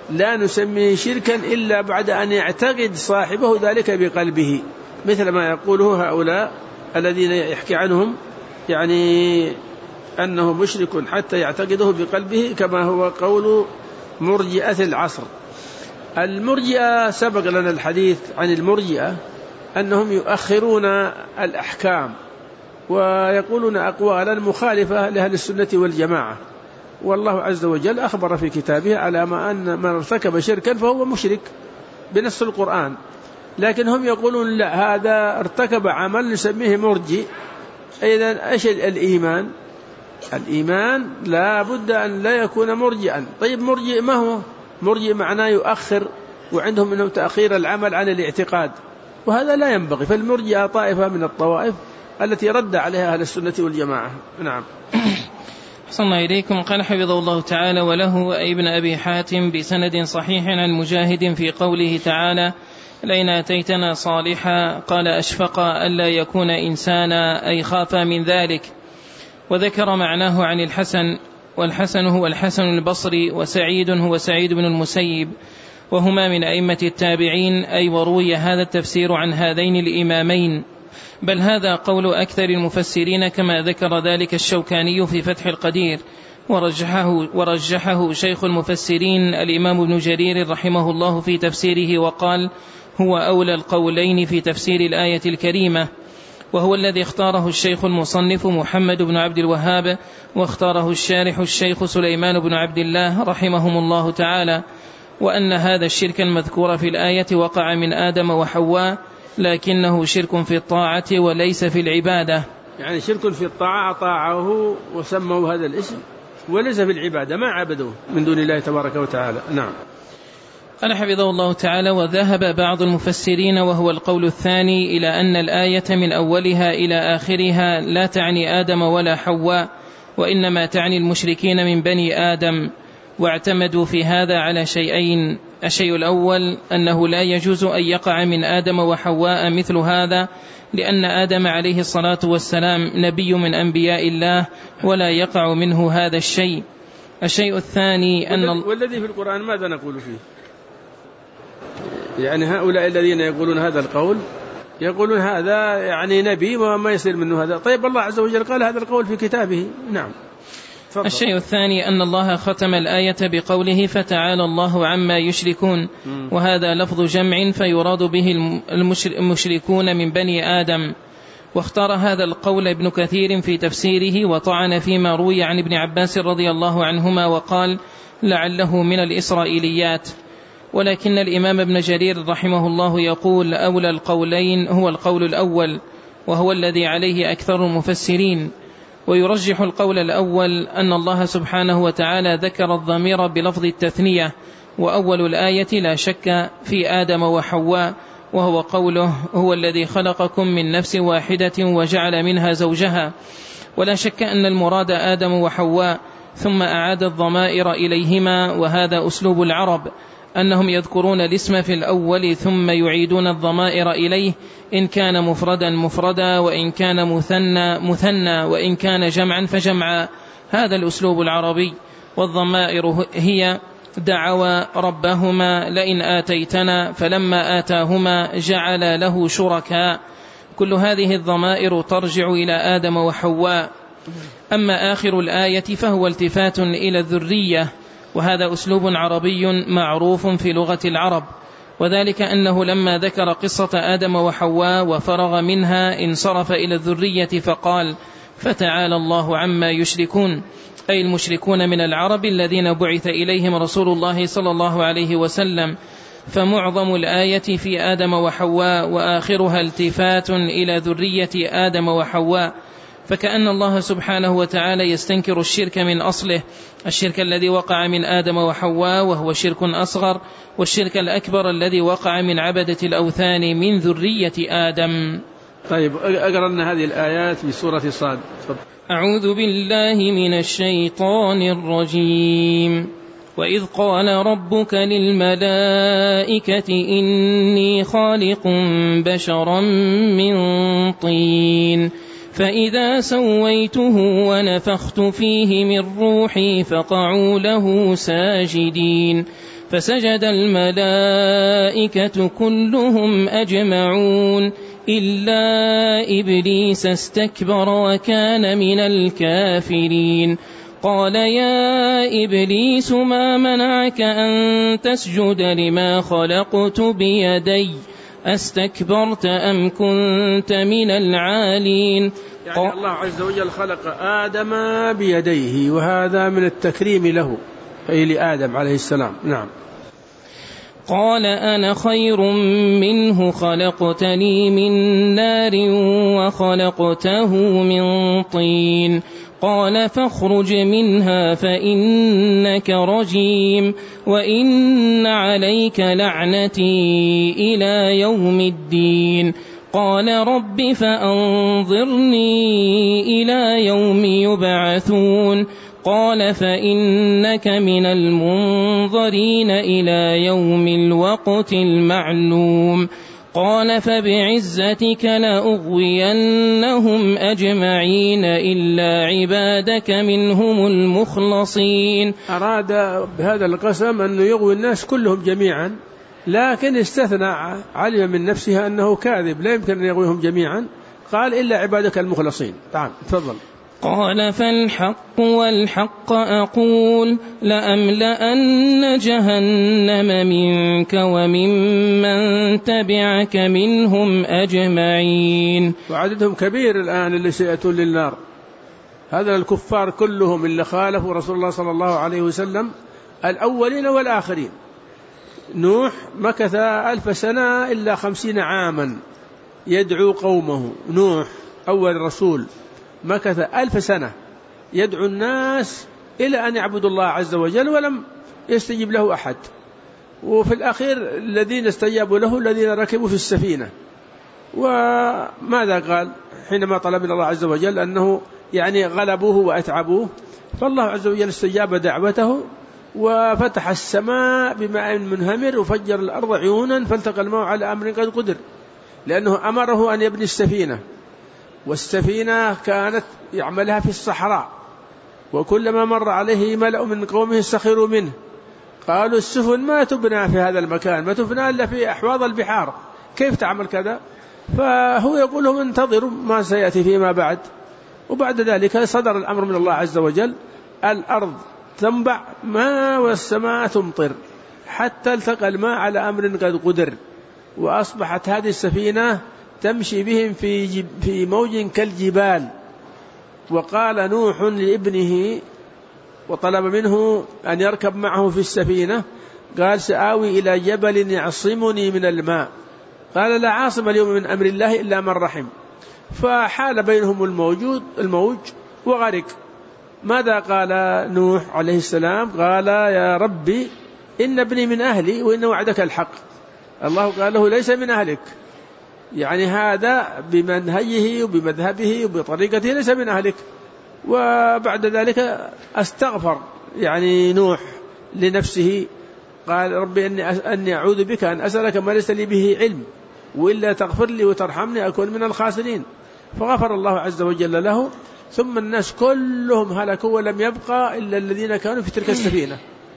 لا نسميه شركا إلا بعد أن يعتقد صاحبه ذلك بقلبه، مثل ما يقوله هؤلاء الذين يحكي عنهم يعني أنه مشرك حتى يعتقده بقلبه، كما هو قول مرجئة العصر. المرجئة سبق لنا الحديث عن المرجئة أنهم يؤخرون الأحكام ويقولون أقوالا مخالفة لأهل السنة والجماعة، والله عز وجل أخبر في كتابه على ما أن من ارتكب شركا فهو مشرك بنص القرآن، لكن هم يقولون لا، هذا ارتكب عمل نسميه مرجئ. إذن إيش الإيمان؟ الإيمان لا بد أن لا يكون مرجئا. طيب مرجئ ما هو؟ مرجئ معناه يؤخر، وعندهم منه تأخير العمل عن الاعتقاد، وهذا لا ينبغي. فالمرجئة طائفة من الطوائف التي رد عليها أهل السنة والجماعة. نعم. صلى إليكم. قال حفظه الله تعالى: وله ابن أبي حاتم بسند صحيح عن مجاهد في قوله تعالى: لئن آتيتنا صالحا، قال أشفق ألا يكون إنسانا، أي خاف من ذلك. وذكر معناه عن الحسن، والحسن هو الحسن البصري، وسعيد هو سعيد بن المسيب، وهما من أئمة التابعين. أي وروي هذا التفسير عن هذين الإمامين، بل هذا قول أكثر المفسرين، كما ذكر ذلك الشوكاني في فتح القدير، ورجحه شيخ المفسرين الإمام ابن جرير رحمه الله في تفسيره، وقال: هو أولى القولين في تفسير الآية الكريمة، وهو الذي اختاره الشيخ المصنف محمد بن عبد الوهاب، واختاره الشارح الشيخ سليمان بن عبد الله رحمهم الله تعالى، وأن هذا الشرك المذكور في الآية وقع من آدم وحواء، لكنه شرك في الطاعة وليس في العبادة. يعني شرك في الطاعة أطاعه وسموا هذا الاسم، وليس في العبادة، ما عبدوه من دون الله تبارك وتعالى. نعم. قال حفظه الله تعالى: وذهب بعض المفسرين، وهو القول الثاني، إلى أن الآية من أولها إلى آخرها لا تعني آدم ولا حواء، وإنما تعني المشركين من بني آدم. واعتمدوا في هذا على شيئين: الشيء الأول أنه لا يجوز أن يقع من آدم وحواء مثل هذا، لأن آدم عليه الصلاة والسلام نبي من أنبياء الله، ولا يقع منه هذا الشيء. الشيء الثاني أن والذي في القرآن ماذا نقول فيه؟ يعني هؤلاء الذين يقولون هذا القول يقولون هذا يعني نبي وما يصير منه هذا. طيب الله عز وجل قال هذا القول في كتابه. نعم. فضل. الشيء الثاني أن الله ختم الآية بقوله: فتعالى الله عما يشركون، وهذا لفظ جمع، فيراد به المشركون من بني آدم. واختار هذا القول ابن كثير في تفسيره، وطعن فيما روي عن ابن عباس رضي الله عنهما، وقال: لعله من الإسرائيليات. ولكن الإمام ابن جرير رحمه الله يقول: أولى القولين هو القول الأول، وهو الذي عليه أكثر المفسرين. ويرجح القول الأول أن الله سبحانه وتعالى ذكر الضمير بلفظ التثنية، وأول الآية لا شك في آدم وحواء، وهو قوله: هو الذي خلقكم من نفس واحدة وجعل منها زوجها. ولا شك أن المراد آدم وحواء، ثم أعاد الضمائر إليهما، وهذا أسلوب العرب، أنهم يذكرون الاسم في الأول ثم يعيدون الضمائر إليه، إن كان مفردا مفردا، وإن كان مثنى مثنى، وإن كان جمعا فجمعا. هذا الأسلوب العربي. والضمائر هي دعوى ربهما لئن آتيتنا، فلما آتاهما جعل له شركاء. كل هذه الضمائر ترجع إلى آدم وحواء. أما آخر الآية فهو التفات إلى الذرية، وهذا أسلوب عربي معروف في لغة العرب، وذلك أنه لما ذكر قصة آدم وحواء وفرغ منها انصرف إلى الذرية فقال: فتعالى الله عما يشركون، أي المشركون من العرب الذين بعث إليهم رسول الله صلى الله عليه وسلم. فمعظم الآية في آدم وحواء، وآخرها التفات إلى ذرية آدم وحواء. فكأن الله سبحانه وتعالى يستنكر الشرك من أصله، الشرك الذي وقع من آدم وحواء وهو شرك أصغر، والشرك الأكبر الذي وقع من عبدة الأوثان من ذرية آدم. طيب أقرأنا هذه الآيات في سورة صاد. أعوذ بالله من الشيطان الرجيم. وإذ قال ربك للملائكة إني خالق بشرا من طين، فإذا سويته ونفخت فيه من روحي فقعوا له ساجدين. فسجد الملائكة كلهم أجمعون إلا إبليس استكبر وكان من الكافرين. قال يا إبليس ما منعك أن تسجد لما خلقت بيدي أستكبرت أم كنت من العالين؟ يعني الله عز وجل خلق آدم بيديه، وهذا من التكريم له أي لآدم عليه السلام. نعم. قال أنا خير منه خلقتني من نار وخلقته من طين قال فاخرج منها فإنك رجيم وإن عليك لعنتي إلى يوم الدين. قال رب فأنظرني إلى يوم يبعثون قال فإنك من المنظرين إلى يوم الوقت المعلوم. قال فبعزتك لأغوينهم أجمعين إلا عبادك منهم المخلصين. أراد بهذا القسم أن يغوي الناس كلهم جميعا، لكن استثنى، علم من نفسها أنه كاذب لا يمكن أن يغويهم جميعا، قال إلا عبادك المخلصين. تعال تفضل. قال فالحق والحق أقول لأملأن جهنم منك وممن تبعك منهم أجمعين. وعددهم كبير الآن اللي سيأتون للنار، هذا الكفار كلهم اللي خالفوا رسول الله صلى الله عليه وسلم، الأولين والآخرين. نوح مكث 1000 سنة إلا 50 عاما يدعو قومه. نوح أول رسول مكث 1000 سنة يدعو الناس إلى أن يعبدوا الله عز وجل ولم يستجيب له أحد. وفي الأخير الذين استجابوا له الذين ركبوا في السفينة. وماذا قال حينما طلب من الله عز وجل أنه يعني غلبوه وأتعبوه؟ فالله عز وجل استجاب دعوته وفتح السماء بماء منهمر وفجر الأرض عيونا فالتقى الماء على أمر قد قدر، لأنه أمره أن يبني السفينة، والسفينة كانت يعملها في الصحراء، وكلما مر عليه ملأ من قومه سخروا منه قالوا السفن ما تبنى في هذا المكان، ما تبنى إلا في أحواض البحار، كيف تعمل كذا؟ فهو يقول لهم انتظروا ما سيأتي فيما بعد. وبعد ذلك صدر الأمر من الله عز وجل، الأرض تنبع ماء والسماء تمطر حتى التقى الماء على أمر قد قدر، وأصبحت هذه السفينة تمشي بهم في موج كالجبال. وقال نوح لابنه وطلب منه أن يركب معه في السفينة، قال سآوي إلى جبل يعصمني من الماء، قال لا عاصم اليوم من أمر الله إلا من رحم، فحال بينهم الموج وغرق. ماذا قال نوح عليه السلام؟ قال يا ربي إن ابني من أهلي وإن وعدك الحق. الله قال له ليس من أهلك، يعني هذا بمنهجه وبمذهبه وبطريقته ليس من أهلك. وبعد ذلك استغفر يعني نوح لنفسه، قال ربي أني أعوذ بك أن أسألك ما ليس لي به علم وإلا تغفر لي وترحمني أكون من الخاسرين. فغفر الله عز وجل له، ثم الناس كلهم هلكوا ولم يبقى إلا الذين كانوا في تلك السفينة.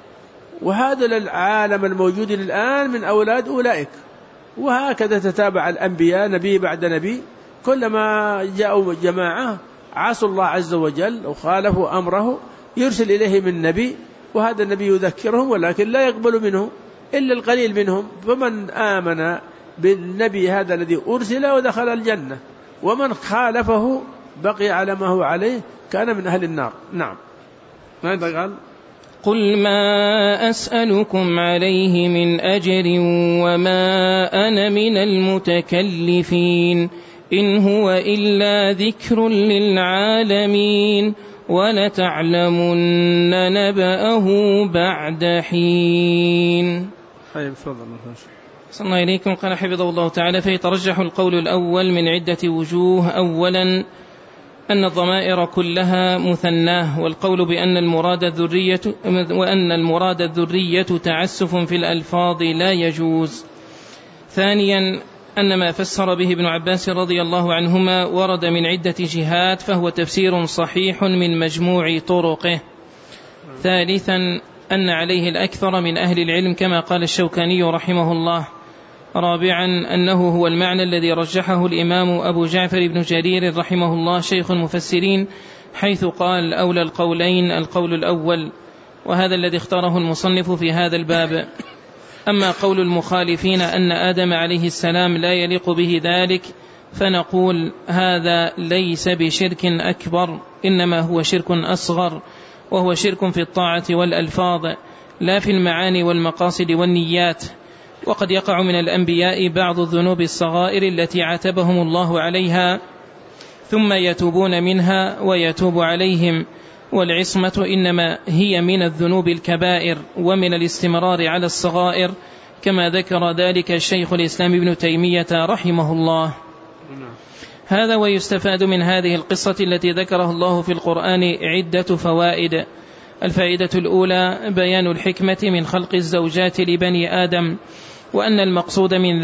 وهذا العالم الموجود الآن من أولاد أولئك. وهكذا تتابع الأنبياء نبي بعد نبي، كلما جاءوا جماعة عصوا الله عز وجل وخالفوا أمره يرسل إليه من نبي، وهذا النبي يذكرهم ولكن لا يقبل منه إلا القليل منهم. فمن آمن بالنبي هذا الذي أرسل ودخل الجنة، ومن خالفه بقي على ما هو عليه كان من أهل النار. نعم. ماذا قال؟ قل ما أسألكم عليه من أجر وما أنا من المتكلفين إن هو إلا ذكر للعالمين ولتعلمن نبأه بعد حين. صلى إليكم. قال حفظه الله تعالى فيترجح القول الأول من عدة وجوه. أولا أن الضمائر كلها مثناه، والقول بأن المراد الذرية تعسف في الألفاظ لا يجوز. ثانيا أن ما فسر به ابن عباس رضي الله عنهما ورد من عدة جهات، فهو تفسير صحيح من مجموع طرقه. ثالثا أن عليه الأكثر من أهل العلم كما قال الشوكاني رحمه الله. رابعا أنه هو المعنى الذي رجحه الإمام أبو جعفر بن جرير رحمه الله شيخ المفسرين، حيث قال أولى القولين القول الأول، وهذا الذي اختاره المصنف في هذا الباب. أما قول المخالفين أن آدم عليه السلام لا يليق به ذلك، فنقول هذا ليس بشرك أكبر، إنما هو شرك أصغر، وهو شرك في الطاعة والألفاظ لا في المعاني والمقاصد والنيات. وقد يقع من الأنبياء بعض الذنوب الصغائر التي عاتبهم الله عليها ثم يتوبون منها ويتوب عليهم، والعصمة إنما هي من الذنوب الكبائر ومن الاستمرار على الصغائر، كما ذكر ذلك الشيخ الإسلام ابن تيمية رحمه الله. هذا ويستفاد من هذه القصة التي ذكرها الله في القرآن عدة فوائد. الفائدة الأولى بيان الحكمة من خلق الزوجات لبني آدم، وأن المقصود من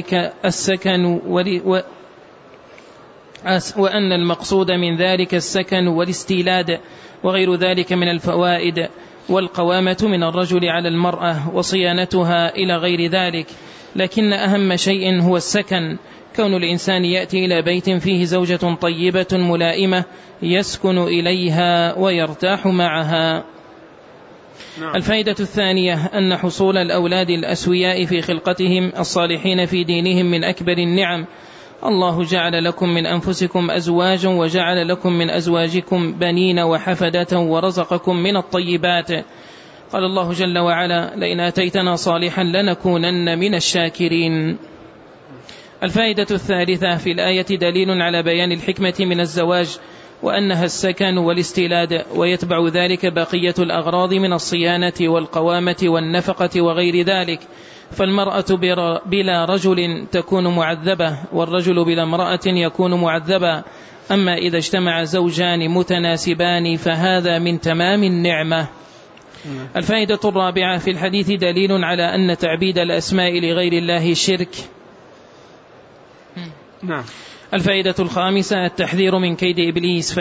ذلك السكن والاستيلاد وغير ذلك من الفوائد، والقوامة من الرجل على المرأة وصيانتها إلى غير ذلك. لكن أهم شيء هو السكن، كون الإنسان يأتي إلى بيت فيه زوجة طيبة ملائمة يسكن إليها ويرتاح معها. الفائدة الثانية أن حصول الأولاد الأسوياء في خلقتهم الصالحين في دينهم من أكبر النعم. الله جعل لكم من أنفسكم أزواجا وجعل لكم من أزواجكم بنين وحفدة ورزقكم من الطيبات. قال الله جل وعلا لئن آتيتنا صالحا لنكونن من الشاكرين. الفائدة الثالثة في الآية دليل على بيان الحكمة من الزواج، وأنها السكن والاستيلاد، ويتبع ذلك بقية الأغراض من الصيانة والقوامة والنفقة وغير ذلك. فالمرأة بلا رجل تكون معذبة، والرجل بلا امرأة يكون معذبا. أما إذا اجتمع زوجان متناسبان فهذا من تمام النعمة. الفائدة الرابعة في الحديث دليل على أن تعبيد الأسماء لغير الله شرك. الفائدة الخامسة التحذير من كيد إبليس،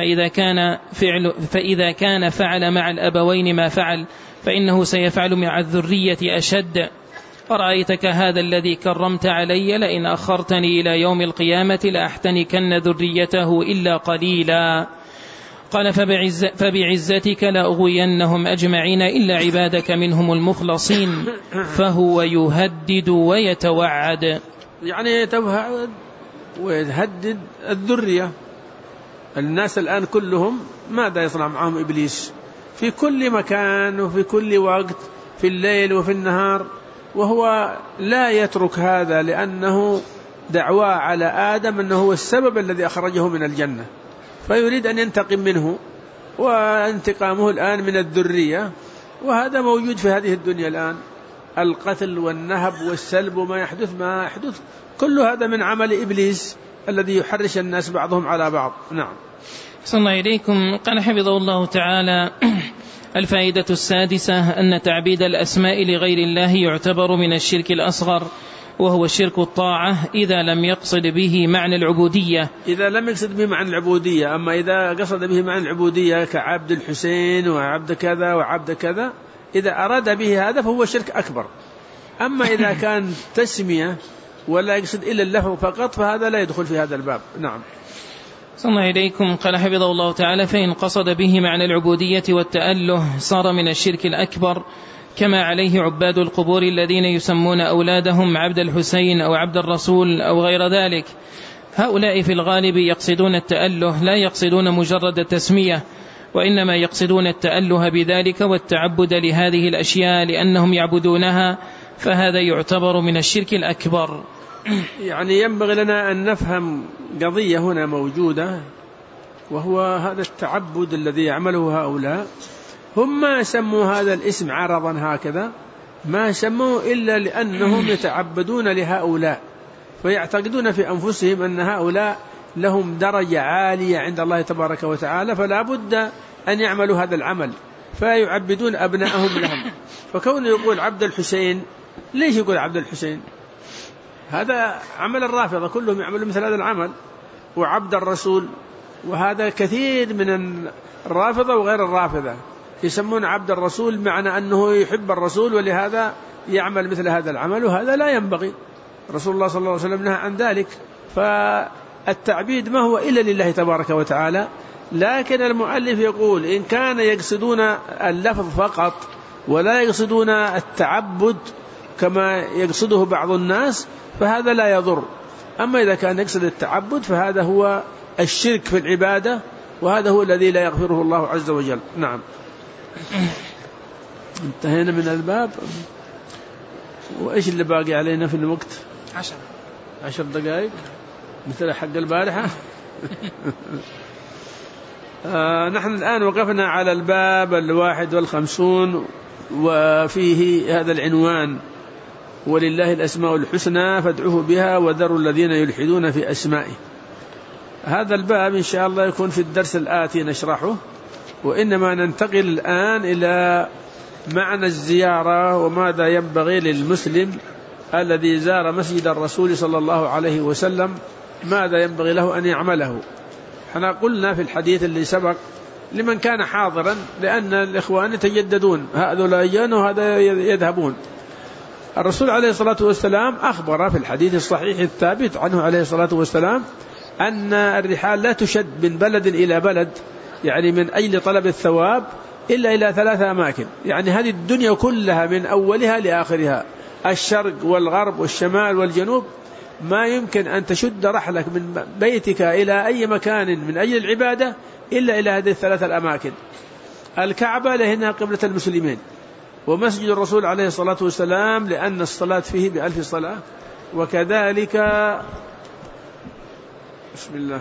فإذا كان فعل مع الأبوين ما فعل فإنه سيفعل مع الذرية أشد. أرأيتك هذا الذي كرمت علي لئن أخرتني إلى يوم القيامة لأحتنكن ذريته إلا قليلا. قال فبعزتك لأغوينهم أجمعين إلا عبادك منهم المخلصين. فهو يهدد ويتوعد، يعني يتوعد ويهدد الذرية. الناس الآن كلهم ماذا يصنع معهم إبليس؟ في كل مكان وفي كل وقت، في الليل وفي النهار، وهو لا يترك هذا، لأنه دعوى على آدم أنه هو السبب الذي أخرجه من الجنة، فيريد أن ينتقم منه، وانتقامه الآن من الذرية. وهذا موجود في هذه الدنيا الآن، القتل والنهب والسلب وما يحدث كل هذا من عمل إبليس الذي يحرش الناس بعضهم على بعض. نعم. صلى الله عليكم. قال حفظه الله تعالى الفائدة السادسة أن تعبيد الأسماء لغير الله يعتبر من الشرك الأصغر، وهو شرك الطاعة إذا لم يقصد به معنى العبودية. إذا لم يقصد به معنى العبودية. أما إذا قصد به معنى العبودية كعبد الحسين وعبد كذا وعبد كذا، إذا أراد به هذا فهو شرك أكبر. أما إذا كان تسمية ولا يقصد إلا اللفظ فقط فهذا لا يدخل في هذا الباب. نعم. صلى الله عليكم. قال حفظه الله تعالى فإن قصد به معنى العبودية والتأله صار من الشرك الأكبر، كما عليه عباد القبور الذين يسمون أولادهم عبد الحسين أو عبد الرسول أو غير ذلك. هؤلاء في الغالب يقصدون التأله، لا يقصدون مجرد التسمية، وإنما يقصدون التأله بذلك والتعبد لهذه الأشياء لأنهم يعبدونها، فهذا يعتبر من الشرك الأكبر. يعني ينبغي لنا أن نفهم قضية هنا موجودة، وهو هذا التعبد الذي يعمله هؤلاء. هم ما سموا هذا الاسم عرضا هكذا، ما سموه إلا لأنهم يتعبدون لهؤلاء، فيعتقدون في أنفسهم أن هؤلاء لهم درجة عالية عند الله تبارك وتعالى، فلا بد أن يعملوا هذا العمل، فيعبدون أبنائهم لهم. فكونه يقول عبد الحسين، ليش يقول عبد الحسين؟ هذا عمل الرافضة كلهم يعملوا مثل هذا العمل. وعبد الرسول، وهذا كثير من الرافضة وغير الرافضة يسمون عبد الرسول معنى أنه يحب الرسول ولهذا يعمل مثل هذا العمل، وهذا لا ينبغي. رسول الله صلى الله عليه وسلم نهى عن ذلك. فالتعبيد ما هو إلا لله تبارك وتعالى. لكن المؤلف يقول إن كان يقصدون اللفظ فقط ولا يقصدون التعبد كما يقصده بعض الناس فهذا لا يضر. أما إذا كان يقصد التعبد فهذا هو الشرك في العبادة، وهذا هو الذي لا يغفره الله عز وجل. نعم. انتهينا من الباب. وإيش اللي باقي علينا في الوقت؟ 10 دقائق مثل حق البارحة. نحن الآن وقفنا على الباب 51 وفيه هذا العنوان: ولله الأسماء الحسنى فادعوه بها وذروا الذين يلحدون في أسمائه. هذا الباب إن شاء الله يكون في الدرس الآتي نشرحه، وإنما ننتقل الآن إلى معنى الزيارة وماذا ينبغي للمسلم الذي زار مسجد الرسول صلى الله عليه وسلم، ماذا ينبغي له أن يعمله. احنا قلنا في الحديث اللي سبق لمن كان حاضرا، لأن الإخوان يتجددون، هذا يجون وهذا يذهبون. الرسول عليه الصلاة والسلام أخبر في الحديث الصحيح الثابت عنه عليه الصلاة والسلام أن الرحال لا تشد من بلد إلى بلد، يعني من أجل طلب الثواب، إلا إلى 3 أماكن. يعني هذه الدنيا كلها من أولها لآخرها، الشرق والغرب والشمال والجنوب، ما يمكن أن تشد رحلك من بيتك إلى أي مكان من أجل العبادة إلا إلى هذه 3 الأماكن: الكعبة لأنها قبلة المسلمين، ومسجد الرسول عليه الصلاة والسلام لأن الصلاة فيه ب1000 صلاة، وكذلك بسم الله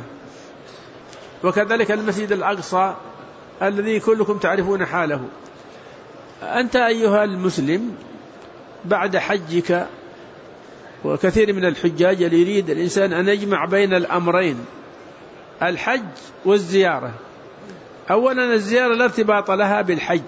وكذلك المسجد الأقصى الذي كلكم تعرفون حاله. أنت أيها المسلم بعد حجك، وكثير من الحجاج اللي يريد الإنسان أن يجمع بين الأمرين، الحج والزيارة. أولا الزيارة لا ارتباط لها بالحج،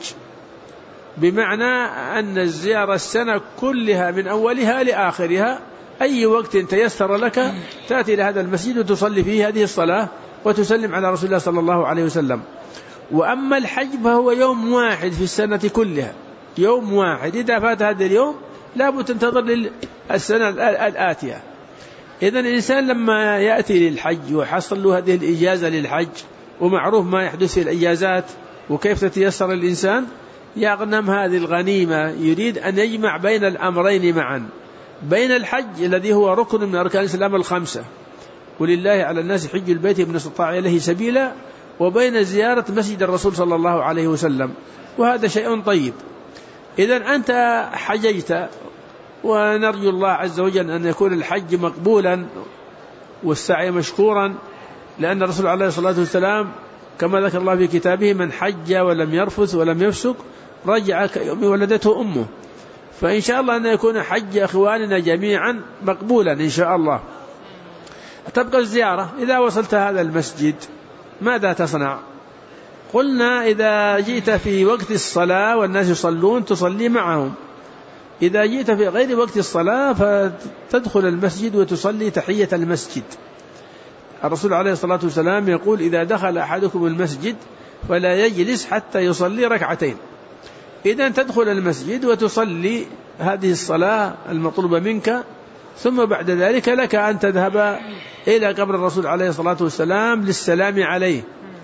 بمعنى أن الزيارة السنة كلها من أولها لآخرها، أي وقت تيسر لك تأتي إلى هذا المسجد وتصلي فيه هذه الصلاة وتسلم على رسول الله صلى الله عليه وسلم. وأما الحج فهو يوم واحد في السنة كلها، يوم واحد، إذا فات هذا اليوم لابد تنتظر للسنة الآتية. إذن الإنسان لما يأتي للحج وحصل له هذه الإجازة للحج، ومعروف ما يحدث في الإجازات وكيف تتيسر الإنسان، يغنم هذه الغنيمة، يريد أن يجمع بين الأمرين معا، بين الحج الذي هو ركن من أركان الإسلام ال5، ولله على الناس حج البيت من استطاع إليه سبيلا، وبين زيارة مسجد الرسول صلى الله عليه وسلم، وهذا شيء طيب. إذن أنت حججت، ونرجو الله عز وجل أن يكون الحج مقبولا والسعي مشكورا، لأن الرسول عليه الصلاة والسلام كما ذكر الله في كتابه: من حج ولم يرفث ولم يفسق رجع كيوم ولدته أمه. فإن شاء الله أن يكون حج أخواننا جميعا مقبولا إن شاء الله. تبقى الزيارة. إذا وصلت هذا المسجد ماذا تصنع؟ قلنا إذا جئت في وقت الصلاة والناس يصلون تصلي معهم. إذا جئت في غير وقت الصلاة فتدخل المسجد وتصلي تحية المسجد. الرسول عليه الصلاة والسلام يقول: إذا دخل أحدكم المسجد فلا يجلس حتى يصلي 2 ركعتين. إذا تدخل المسجد وتصلي هذه الصلاة المطلوبة منك، ثم بعد ذلك لك أن تذهب إلى قبر الرسول عليه الصلاة والسلام للسلام عليه،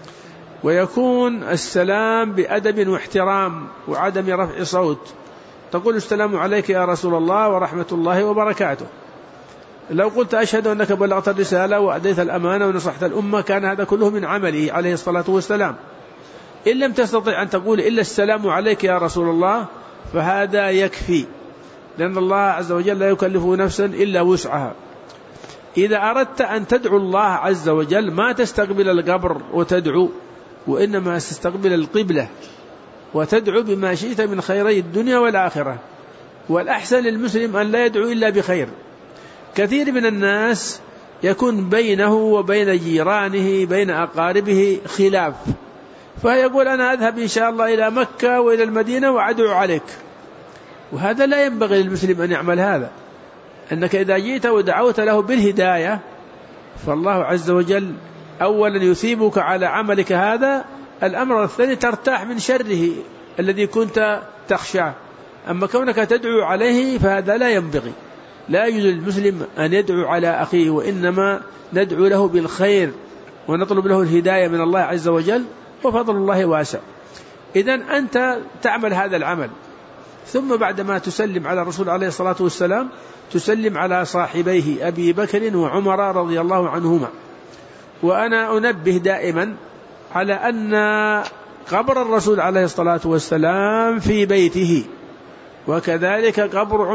ويكون السلام بأدب واحترام وعدم رفع صوت. تقول: السلام عليك يا رسول الله ورحمة الله وبركاته. لو قلت: أشهد أنك بلغت الرسالة وأديت الأمانة ونصحت الأمة، كان هذا كله من عمله عليه الصلاة والسلام. إن لم تستطع أن تقول إلا السلام عليك يا رسول الله فهذا يكفي، لأن الله عز وجل لا يكلف نفسا إلا وسعها. إذا أردت أن تدعو الله عز وجل ما تستقبل القبر وتدعو، وإنما تستقبل القبلة وتدعو بما شئت من خيري الدنيا والآخرة. والأحسن للمسلم أن لا يدعو إلا بخير. كثير من الناس يكون بينه وبين جيرانه بين أقاربه خلاف، فيقول: أنا أذهب إن شاء الله إلى مكة وإلى المدينة وأدعو عليك. وهذا لا ينبغي للمسلم أن يعمل هذا. أنك إذا جئت ودعوت له بالهداية فالله عز وجل أولا يثيبك على عملك هذا، الأمر الثاني ترتاح من شره الذي كنت تخشاه. أما كونك تدعو عليه فهذا لا ينبغي، لا يجوز للمسلم أن يدعو على أخيه، وإنما ندعو له بالخير ونطلب له الهداية من الله عز وجل، وفضل الله واسع. إذن أنت تعمل هذا العمل، ثم بعدما تسلم على الرسول عليه الصلاة والسلام تسلم على صاحبيه أبي بكر وعمر رضي الله عنهما. وأنا أنبه دائما على أن قبر الرسول عليه الصلاة والسلام في بيته، وكذلك قبر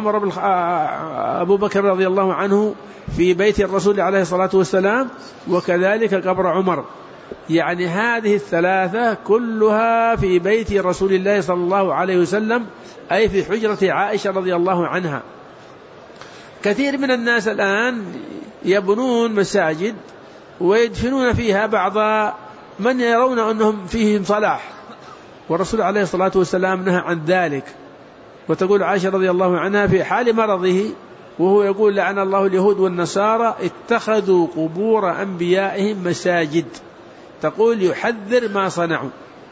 أبو بكر رضي الله عنه في بيت الرسول عليه الصلاة والسلام، وكذلك قبر عمر. يعني هذه الثلاثة كلها في بيت رسول الله صلى الله عليه وسلم، أي في حجرة عائشة رضي الله عنها. كثير من الناس الآن يبنون مساجد ويدفنون فيها بعض من يرون أنهم فيهم صلاح، والرسول عليه الصلاة والسلام نهى عن ذلك. وتقول عائشة رضي الله عنها في حال مرضه وهو يقول: لعن الله اليهود والنصارى اتخذوا قبور أنبيائهم مساجد. تقول يحذر ما صنعوا.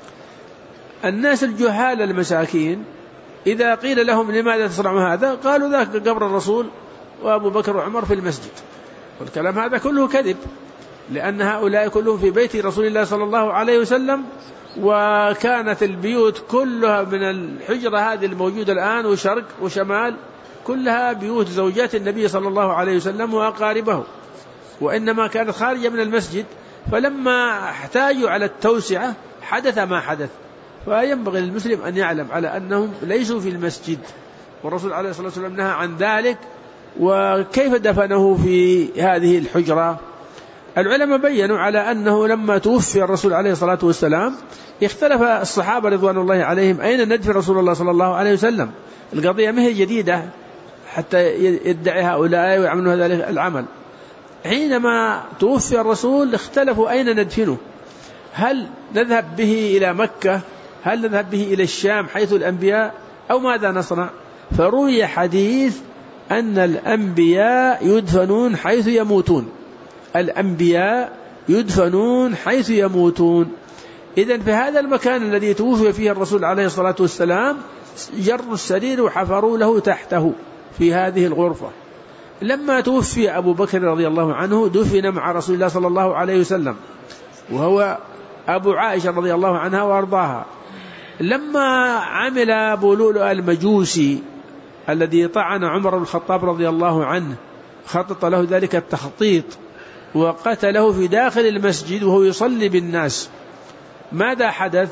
الناس الجهال المساكين إذا قيل لهم لماذا تصنعوا هذا قالوا ذاك قبر الرسول وأبو بكر وعمر في المسجد. والكلام هذا كله كذب، لأن هؤلاء كلهم في بيت رسول الله صلى الله عليه وسلم، وكانت البيوت كلها من الحجرة هذه الموجودة الآن وشرق وشمال كلها بيوت زوجات النبي صلى الله عليه وسلم وأقاربه، وإنما كانت خارجة من المسجد. فلما احتاجوا على التوسعة حدث ما حدث. فينبغي للمسلم أن يعلم على أنهم ليسوا في المسجد، والرسول عليه الصلاة والسلام نهى عن ذلك. وكيف دفنه في هذه الحجرة؟ العلماء بيّنوا على أنه لما توفي الرسول عليه الصلاة والسلام اختلف الصحابة رضوان الله عليهم أين ندفن رسول الله صلى الله عليه وسلم. القضية ما هي جديدة حتى يدعي هؤلاء ويعملوا هذا العمل. حينما توفي الرسول اختلفوا أين ندفنه، هل نذهب به إلى مكة، هل نذهب به إلى الشام حيث الأنبياء، أو ماذا نصنع؟ فروي حديث أن الأنبياء يدفنون حيث يموتون، الأنبياء يدفنون حيث يموتون. إذن في هذا المكان الذي توفي فيه الرسول عليه الصلاة والسلام جروا السرير وحفروا له تحته في هذه الغرفة. لما توفي أبو بكر رضي الله عنه دفن مع رسول الله صلى الله عليه وسلم، وهو أبو عائشة رضي الله عنها وأرضاها. لما عمل أبو لؤلؤ المجوسي الذي طعن عمر بن الخطاب رضي الله عنه، خطط له ذلك التخطيط وقتله في داخل المسجد وهو يصلي بالناس. ماذا حدث؟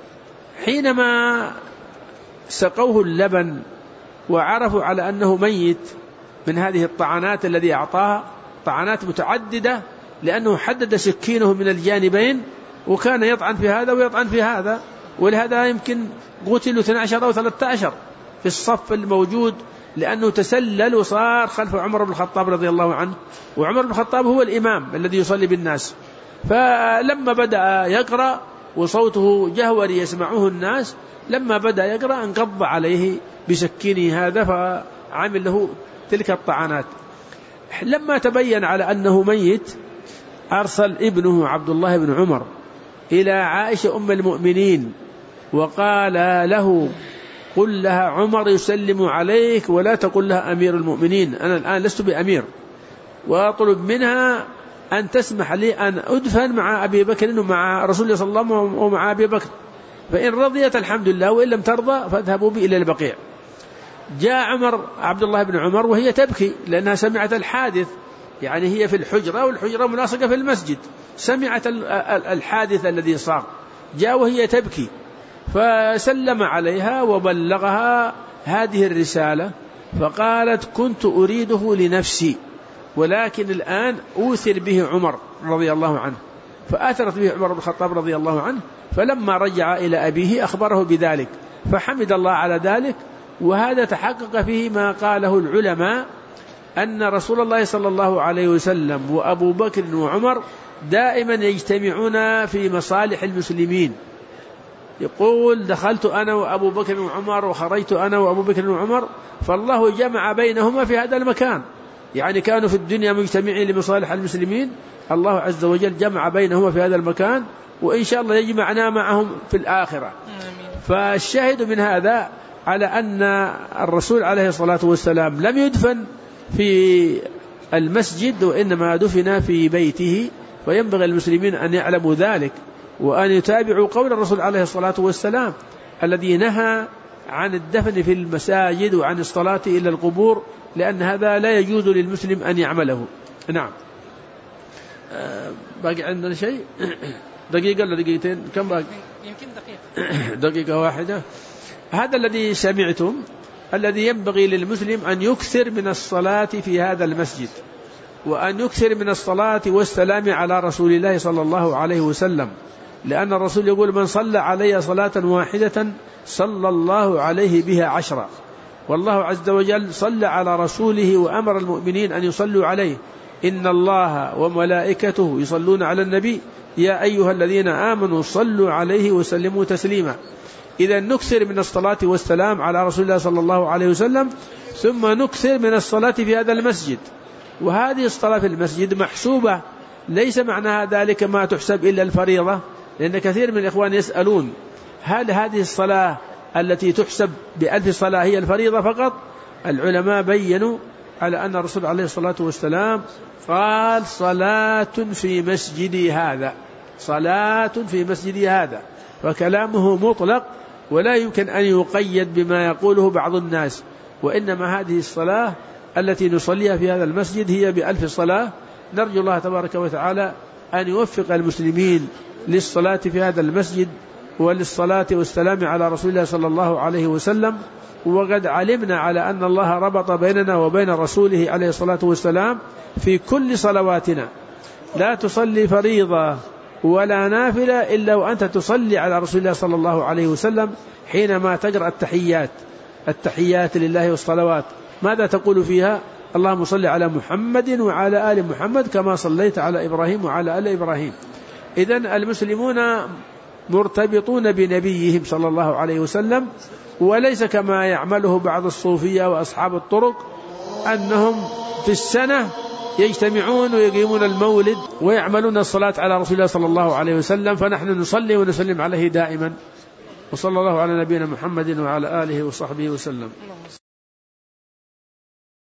حينما سقوه اللبن وعرفوا على أنه ميت من هذه الطعنات الذي أعطاها، طعنات متعددة، لأنه حدد سكينه من الجانبين وكان يطعن في هذا ويطعن في هذا، ولهذا يمكن قتلوا 12 أو 13 في الصف الموجود، لأنه تسلل وصار خلف عمر بن الخطاب رضي الله عنه، وعمر بن الخطاب هو الإمام الذي يصلي بالناس. فلما بدأ يقرأ وصوته جهوري يسمعه الناس، لما بدأ يقرأ انقض عليه بسكينه هذا فعمل له تلك الطعنات. لما تبين على أنه ميت أرسل ابنه عبد الله بن عمر إلى عائشة أم المؤمنين وقال له: قل لها عمر يسلم عليك ولا تقل لها أمير المؤمنين، أنا الآن لست بأمير، وأطلب منها أن تسمح لي أن أدفن مع أبي بكر ومع رسول الله صلى الله عليه وسلم ومع أبي بكر، فإن رضيت الحمد لله، وإن لم ترضى فاذهبوا بي إلى البقيع. جاء عبد الله بن عمر وهي تبكي لأنها سمعت الحادث، يعني هي في الحجرة والحجرة ملاصقة في المسجد، سمعت الحادث الذي صار، جاء وهي تبكي، فسلم عليها وبلغها هذه الرسالة، فقالت: كنت أريده لنفسي ولكن الآن أوثر به عمر رضي الله عنه. فآثرت به عمر بن الخطاب رضي الله عنه، فلما رجع إلى أبيه أخبره بذلك فحمد الله على ذلك. وهذا تحقق فيه ما قاله العلماء أن رسول الله صلى الله عليه وسلم وأبو بكر وعمر دائما يجتمعون في مصالح المسلمين. يقول: دخلت أنا وأبو بكر وعمر وخرجت أنا وأبو بكر وعمر، فالله جمع بينهما في هذا المكان. يعني كانوا في الدنيا مجتمعين لمصالح المسلمين، الله عز وجل جمع بينهما في هذا المكان، وإن شاء الله يجمعنا معهم في الآخرة. فالشاهد من هذا على أن الرسول عليه الصلاة والسلام لم يدفن في المسجد وإنما دفن في بيته، وينبغي المسلمين أن يعلموا ذلك وأن يتابعوا قول الرسول عليه الصلاة والسلام الذي نهى عن الدفن في المساجد وعن الصلاة إلى القبور، لأن هذا لا يجوز للمسلم أن يعمله. نعم. باقي عندنا شيء؟ دقيقة ولا دقيقتين؟ كم باقي؟ يمكن دقيقة. دقيقة واحدة. هذا الذي سمعتم الذي ينبغي للمسلم أن يكثر من الصلاة في هذا المسجد، وأن يكثر من الصلاة والسلام على رسول الله صلى الله عليه وسلم، لأن الرسول يقول: من صلى علي صلاة واحدة صلى الله عليه بها 10. والله عز وجل صلى على رسوله وأمر المؤمنين أن يصلوا عليه: إن الله وملائكته يصلون على النبي يا أيها الذين آمنوا صلوا عليه وسلموا تسليما. إذا نكثر من الصلاة والسلام على رسول الله صلى الله عليه وسلم، ثم نكثر من الصلاة في هذا المسجد. وهذه الصلاة في المسجد محسوبة، ليس معناها ذلك ما تحسب إلا الفريضة، لأن كثير من الإخوان يسألون: هل هذه الصلاة التي تحسب ب1000 صلاة هي الفريضة فقط؟ العلماء بيّنوا على أن الرسول عليه الصلاة والسلام قال: صلاة في مسجدي هذا، صلاة في مسجدي هذا، فكلامه مطلق ولا يمكن أن يقيد بما يقوله بعض الناس، وإنما هذه الصلاة التي نصليها في هذا المسجد هي ب1000 صلاة. نرجو الله تبارك وتعالى أن يوفق المسلمين للصلاة في هذا المسجد وللصلاة والسلام على رسول الله صلى الله عليه وسلم. وقد علمنا على أن الله ربط بيننا وبين رسوله عليه الصلاة والسلام في كل صلواتنا، لا تصلي فريضة ولا نافلة إلا وأنت تصلي على رسول الله صلى الله عليه وسلم حينما تقرأ التحيات لله والصلوات. ماذا تقول فيها؟ اللهم صل على محمد وعلى آل محمد كما صليت على إبراهيم وعلى آل إبراهيم. إذن المسلمون مرتبطون بنبيهم صلى الله عليه وسلم، وليس كما يعمله بعض الصوفية وأصحاب الطرق أنهم في السنة يجتمعون ويقيمون المولد ويعملون الصلاة على رسول الله صلى الله عليه وسلم، فنحن نصلي ونسلم عليه دائما. وصلى الله على نبينا محمد وعلى آله وصحبه وسلم.